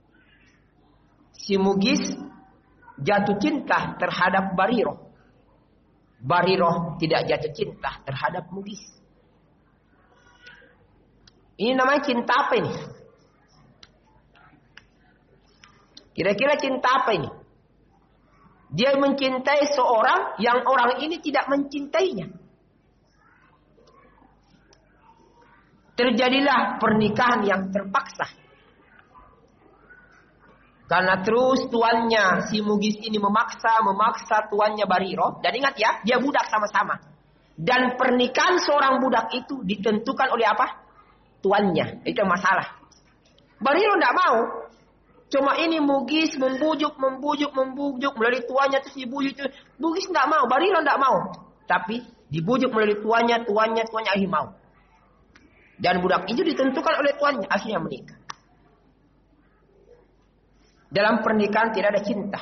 Si Mugis jatuh cinta terhadap Bariroh. Bariroh tidak jatuh cinta terhadap Mugis. Ini namanya cinta apa ini? Kira-kira cinta apa ini? Dia mencintai seorang yang orang ini tidak mencintainya. Terjadilah pernikahan yang terpaksa. Karena terus tuannya si Mugis ini memaksa tuannya Bariroh. Dan ingat ya, dia budak sama-sama. Dan pernikahan seorang budak itu ditentukan oleh apa? Tuannya. Itu masalah. Bariroh tidak mau. Cuma ini Mugis membujuk melalui tuannya terus dibujuk. Mugis tidak mau, Bariroh tidak mau. Tapi dibujuk melalui tuannya akhirnya mau. Dan budak itu ditentukan oleh tuannya, akhirnya menikah. Dalam pernikahan tidak ada cinta.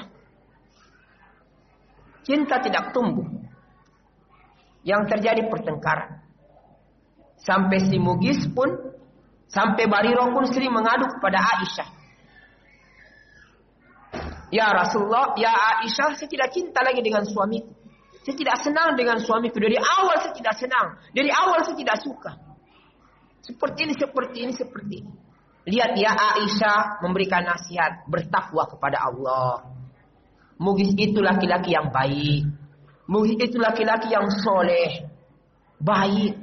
Cinta tidak tumbuh. Yang terjadi pertengkaran. Sampai si Mugis pun, sampai Bariroh pun sering mengadu kepada Aisyah. Ya Rasulullah, ya Aisyah, saya tidak cinta lagi dengan suamiku. Saya tidak senang dengan suamiku. Dari awal saya tidak senang. Dari awal saya tidak suka. Seperti ini. Lihat ya, Aisyah memberikan nasihat. Bertakwa kepada Allah. Mugis itu laki-laki yang baik. Mugis itu laki-laki yang soleh. Baik.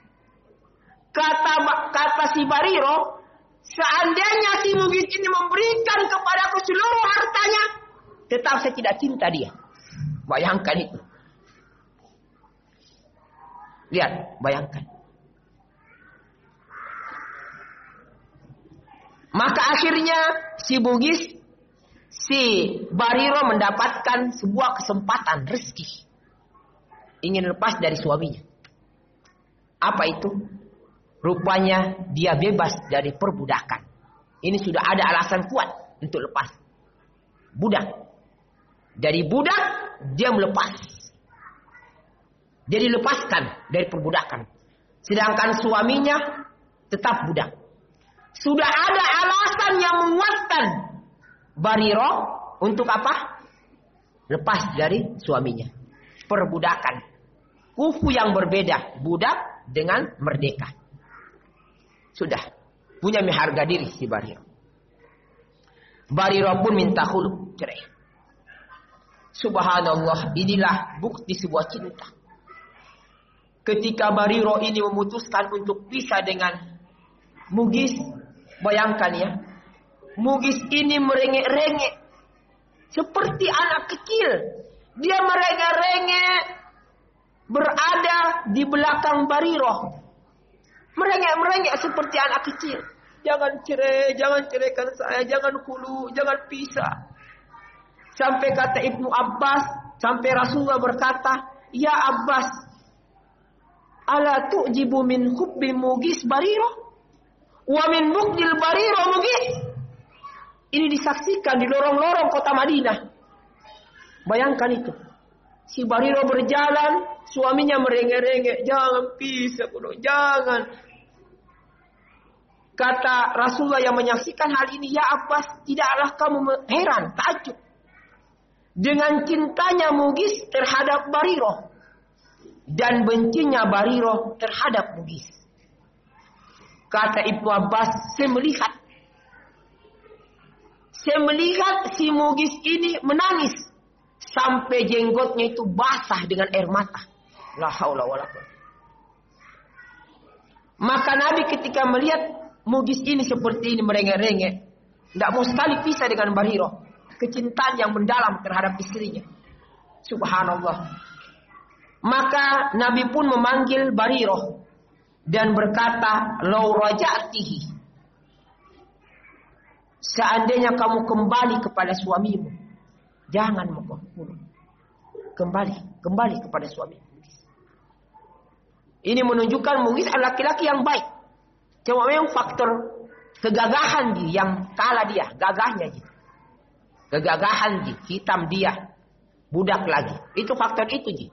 Kata si Bariroh, seandainya si Mugis ini memberikan kepadaku seluruh hartanya, tetap saya tidak cinta dia. Bayangkan itu. Lihat, bayangkan. Maka akhirnya si Mugis, si Bariroh mendapatkan sebuah kesempatan rezeki. Ingin lepas dari suaminya. Apa itu? Rupanya dia bebas dari perbudakan. Ini sudah ada alasan kuat untuk lepas. Budak. Dari budak dia melepas. Dia dilepaskan dari perbudakan. Sedangkan suaminya tetap budak. Sudah ada alasan yang menguatkan Barirah untuk apa? Lepas dari suaminya. Perbudakan. Kufu yang berbeda. Budak dengan merdeka. Sudah. Punya harga diri si Barirah. Barirah pun minta khulu, cerai. Subhanallah, inilah bukti sebuah cinta. Ketika Barirah ini memutuskan untuk pisah dengan Mugis, bayangkan ya. Mugis ini merengek-rengek. Seperti anak kecil. Dia merengek-rengek. Berada di belakang Barirah. Merengek-merengek seperti anak kecil. Jangan ceraikan saya, jangan hulu, jangan pisah. Sampai kata Ibnu Abbas, sampai Rasulullah berkata, "Ya Abbas, ala tu'jibu min hubbi Mugis Barirah wa min bughdil Barirah Mugis." Ini disaksikan di lorong-lorong kota Madinah. Bayangkan itu. Si Barirah berjalan, suaminya merengek-rengek, "Jangan pisah, jangan." Kata Rasulullah yang menyaksikan hal ini, "Ya Abbas, tidaklah kamu heran, takjub dengan cintanya Mugis terhadap Barirah dan bencinya Barirah terhadap Mugis." Kata Ibnu Abbas, saya melihat si Mugis ini menangis sampai jenggotnya itu basah dengan air mata. La haula wala quwwata. Maka Nabi ketika melihat Mugis ini seperti ini merengek-rengek, tidak mau sekali pisah dengan Barirah. Kecintaan yang mendalam terhadap istrinya. Subhanallah. Maka Nabi pun memanggil Barirah dan berkata, "Lau raja'tihi." Seandainya kamu kembali kepada suamimu, jangan membunuh. Kembali kepada suamimu. Ini menunjukkan Mugis adalah laki-laki yang baik. Cuma memang faktor kegagahan dia yang kalah dia, gagahnya dia. Kegagahan dia, hitam dia, budak lagi. Itu faktor itu dia.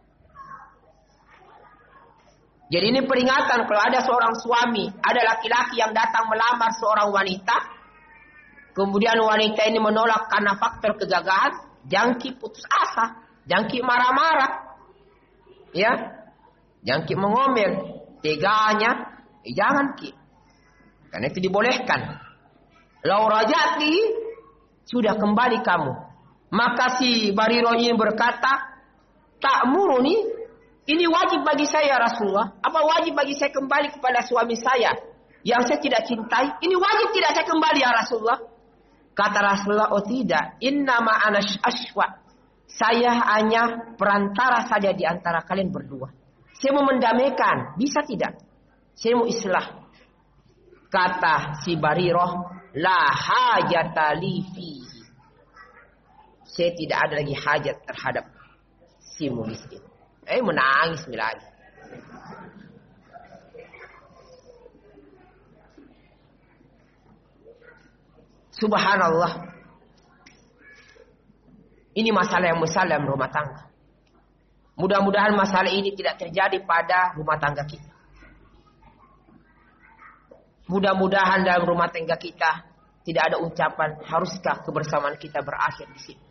Jadi ini peringatan kalau ada seorang suami, ada laki-laki yang datang melamar seorang wanita, kemudian wanita ini menolak karena faktor kegagahan, jangki putus asa, jangki marah-marah, ya, jangki mengomel, teganya, jangan ki, karena itu dibolehkan. Lau rajati, sudah kembali kamu. Maka si Barirah ini berkata, "Ta'muruni, ini wajib bagi saya Rasulullah. Apa wajib bagi saya kembali kepada suami saya yang saya tidak cintai? Ini wajib tidak saya kembali ya Rasulullah?" Kata Rasulullah, "Oh tidak, innama ana ashwa." Saya hanya perantara saja di antara kalian berdua. Saya mau mendamaikan, bisa tidak? Saya mau islah. Kata si Barirah, "La hajata li fihi." Saya tidak ada lagi hajat terhadap si Mugis ini. Menangis lagi. Subhanallah. Ini masalah yang besar dalam rumah tangga. Mudah-mudahan masalah ini tidak terjadi pada rumah tangga kita. Mudah-mudahan dalam rumah tangga kita tidak ada ucapan, haruskah kebersamaan kita berakhir di sini.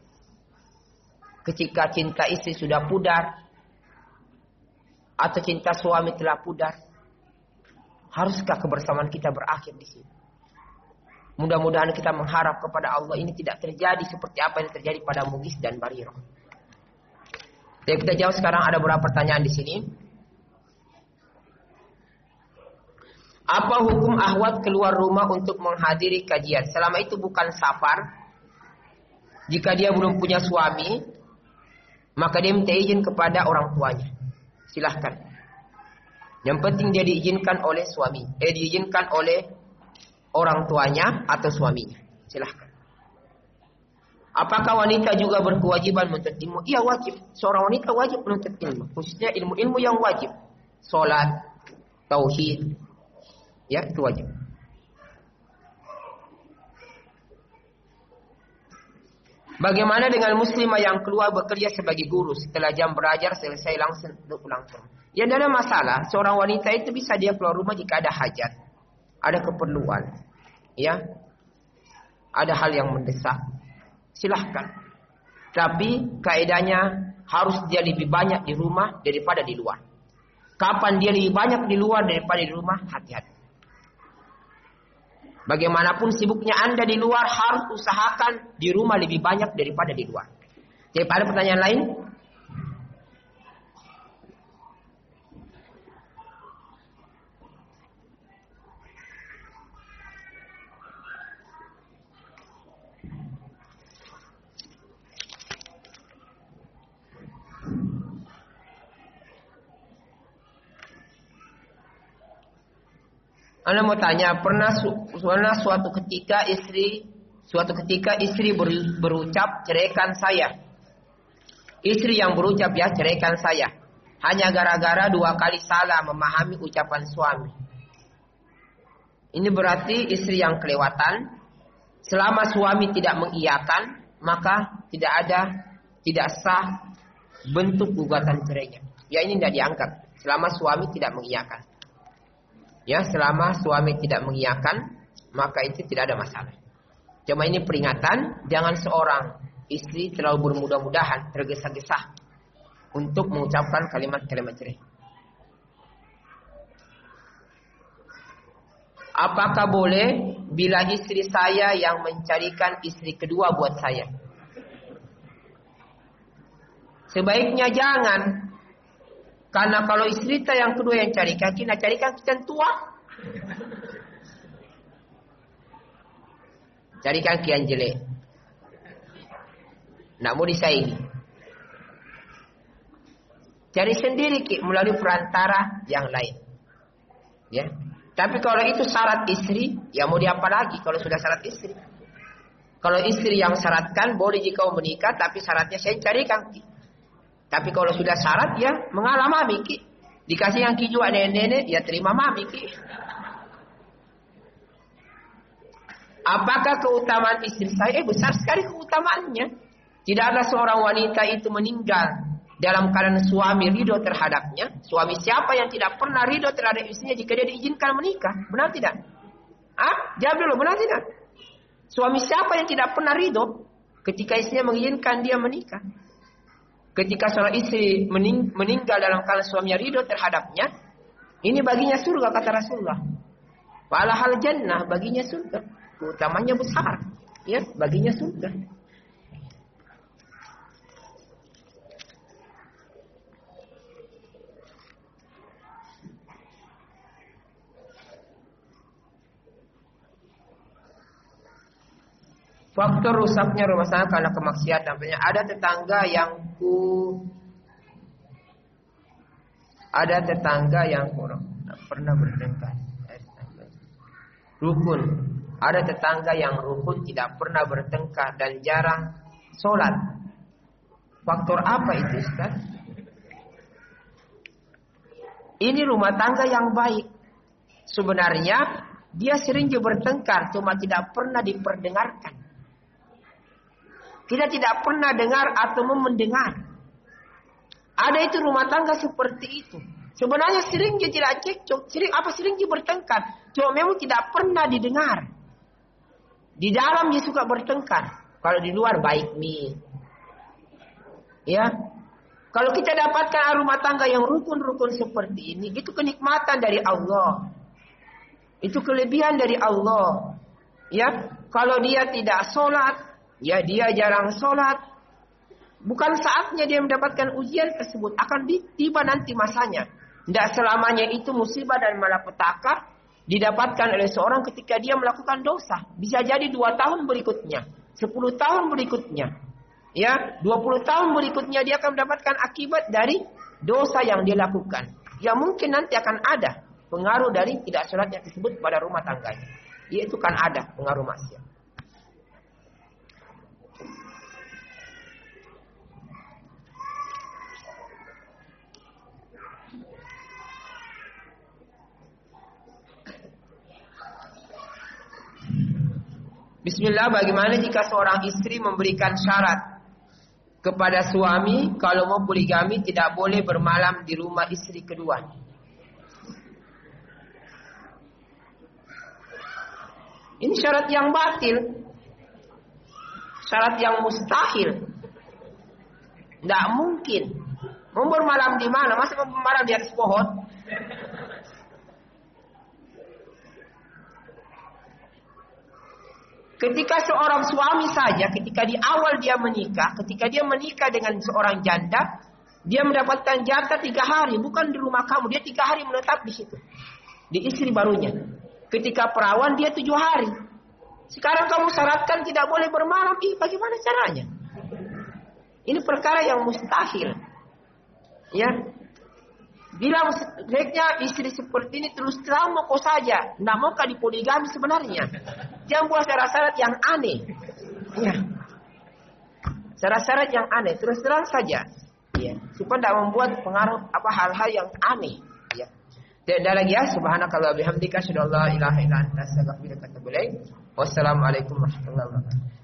Ketika cinta istri sudah pudar, atau cinta suami telah pudar, haruskah kebersamaan kita berakhir di sini. Mudah-mudahan kita mengharap kepada Allah ini tidak terjadi seperti apa yang terjadi pada Mugis dan Barirah. Jadi kita jawab sekarang, ada beberapa pertanyaan di sini. Apa hukum ahwat keluar rumah untuk menghadiri kajian? Selama itu bukan safar. Jika dia belum punya suami, maka dia minta izin kepada orang tuanya. Silahkan. Yang penting dia diizinkan oleh suami. Diizinkan oleh orang tuanya atau suaminya. Silahkan. Apakah wanita juga berkewajiban menuntut ilmu? Iya, wajib. Seorang wanita wajib menuntut ilmu. Khususnya ilmu-ilmu yang wajib. Salat, tauhid. Ya, itu wajib. Bagaimana dengan muslimah yang keluar bekerja sebagai guru setelah jam belajar selesai langsung pulang ke rumah? Ya tidak ada masalah. Seorang wanita itu bisa dia keluar rumah jika ada hajat, ada keperluan, ya, ada hal yang mendesak. Silahkan. Tapi kaidahnya harus dia lebih banyak di rumah daripada di luar. Kapan dia lebih banyak di luar daripada di rumah? Hati-hati. Bagaimanapun sibuknya Anda di luar, harus usahakan di rumah lebih banyak daripada di luar. Jadi ada pertanyaan lain? Anda mau tanya, pernah suatu ketika istri berucap ceraikan saya. Istri yang berucap ya ceraikan saya, hanya gara-gara 2 kali salah memahami ucapan suami. Ini berarti istri yang kelewatan. Selama suami tidak mengiyakan, maka tidak sah bentuk gugatan cerainya. Ya ini tidak diangkat selama suami tidak mengiyakan. Ya, selama suami tidak mengiyakan, maka itu tidak ada masalah. Cuma ini peringatan, jangan seorang istri terlalu bermudah-mudahan, tergesa-gesa untuk mengucapkan kalimat-kalimat cerai. Apakah boleh bila istri saya yang mencarikan istri kedua buat saya? Sebaiknya jangan. Karena kalau istri kita yang kedua yang carikan kita tua. Carikan kian jelek. Nak mau disaingi. Cari sendiri melalui perantara yang lain. Ya. Tapi kalau itu syarat istri, ya mau diapa lagi kalau sudah syarat istri. Kalau istri yang syaratkan, boleh jika mau menikah, tapi syaratnya saya carikan. Tapi kalau sudah syarat, ya mengalah mami ki. Dikasih yang ki juga nenek-nenek, ya terima mami ki. Apakah keutamaan istri saya? Besar sekali keutamaannya. Tidak ada seorang wanita itu meninggal dalam keadaan suami ridho terhadapnya. Suami siapa yang tidak pernah ridho terhadap istrinya jika dia diizinkan menikah? Benar tidak? Jawab dulu, benar tidak? Suami siapa yang tidak pernah ridho ketika istrinya mengizinkan dia menikah? Ketika seorang istri meninggal dalam keadaan suaminya ridho terhadapnya, ini baginya surga kata Rasulullah. Walahal jannah, baginya surga. Keutamanya besar, ya, baginya surga. Faktor rusaknya rumah tangga karena kemaksiatan. Ada tetangga yang kurang pernah bertengkar. Rukun. Ada tetangga yang rukun tidak pernah bertengkar dan jarang sholat. Faktor apa itu, Ustaz? Ini rumah tangga yang baik. Sebenarnya dia sering bertengkar, cuma tidak pernah diperdengarkan. Kita tidak pernah dengar atau mendengar. Ada itu rumah tangga seperti itu. Sebenarnya sering dia tidak cekcok, sering dia bertengkar. Cuma memang tidak pernah didengar. Di dalam dia suka bertengkar. Kalau di luar baik nih. Ya. Kalau kita dapatkan rumah tangga yang rukun-rukun seperti ini, itu kenikmatan dari Allah. Itu kelebihan dari Allah. Ya. Kalau dia tidak sholat, ya dia jarang sholat. Bukan saatnya dia mendapatkan ujian tersebut. Akan tiba nanti masanya. Tidak selamanya itu musibah dan malapetaka didapatkan oleh seorang ketika dia melakukan dosa. Bisa jadi 2 tahun berikutnya. 10 tahun berikutnya. Ya, 20 tahun berikutnya dia akan mendapatkan akibat dari dosa yang dia lakukan. Ya mungkin nanti akan ada pengaruh dari tidak sholatnya tersebut pada rumah tangganya. Yaitu kan ada pengaruh maksiat. Bismillah, bagaimana jika seorang istri memberikan syarat kepada suami kalau mau poligami tidak boleh bermalam di rumah istri kedua? Ini syarat yang batil, syarat yang mustahil. Tidak mungkin. Mau bermalam di mana? Masa mau bermalam di atas pohon? Ketika seorang suami saja, ketika di awal dia menikah, ketika dia menikah dengan seorang janda, dia mendapatkan jatah 3 hari, bukan di rumah kamu, dia 3 hari menetap di situ, di istri barunya. Ketika perawan dia 7 hari. Sekarang kamu syaratkan tidak boleh bermalam, bagaimana caranya? Ini perkara yang mustahil. Ya, bila sebaiknya istri seperti ini terus terang mau saja, tidak maukah dipoligami sebenarnya? Jangan buat syarat-syarat yang aneh. Ya. Syarat-syarat yang aneh, terus terang saja. Ya, supaya tidak membuat pengaruh hal-hal yang aneh. Ya. Tidak ada lagi ya. Subhanakallah bihamdika asyhadu an la ilaha illa anta astaghfiruka wa atubu ilaik. Wassalamualaikum warahmatullahi wabarakatuh.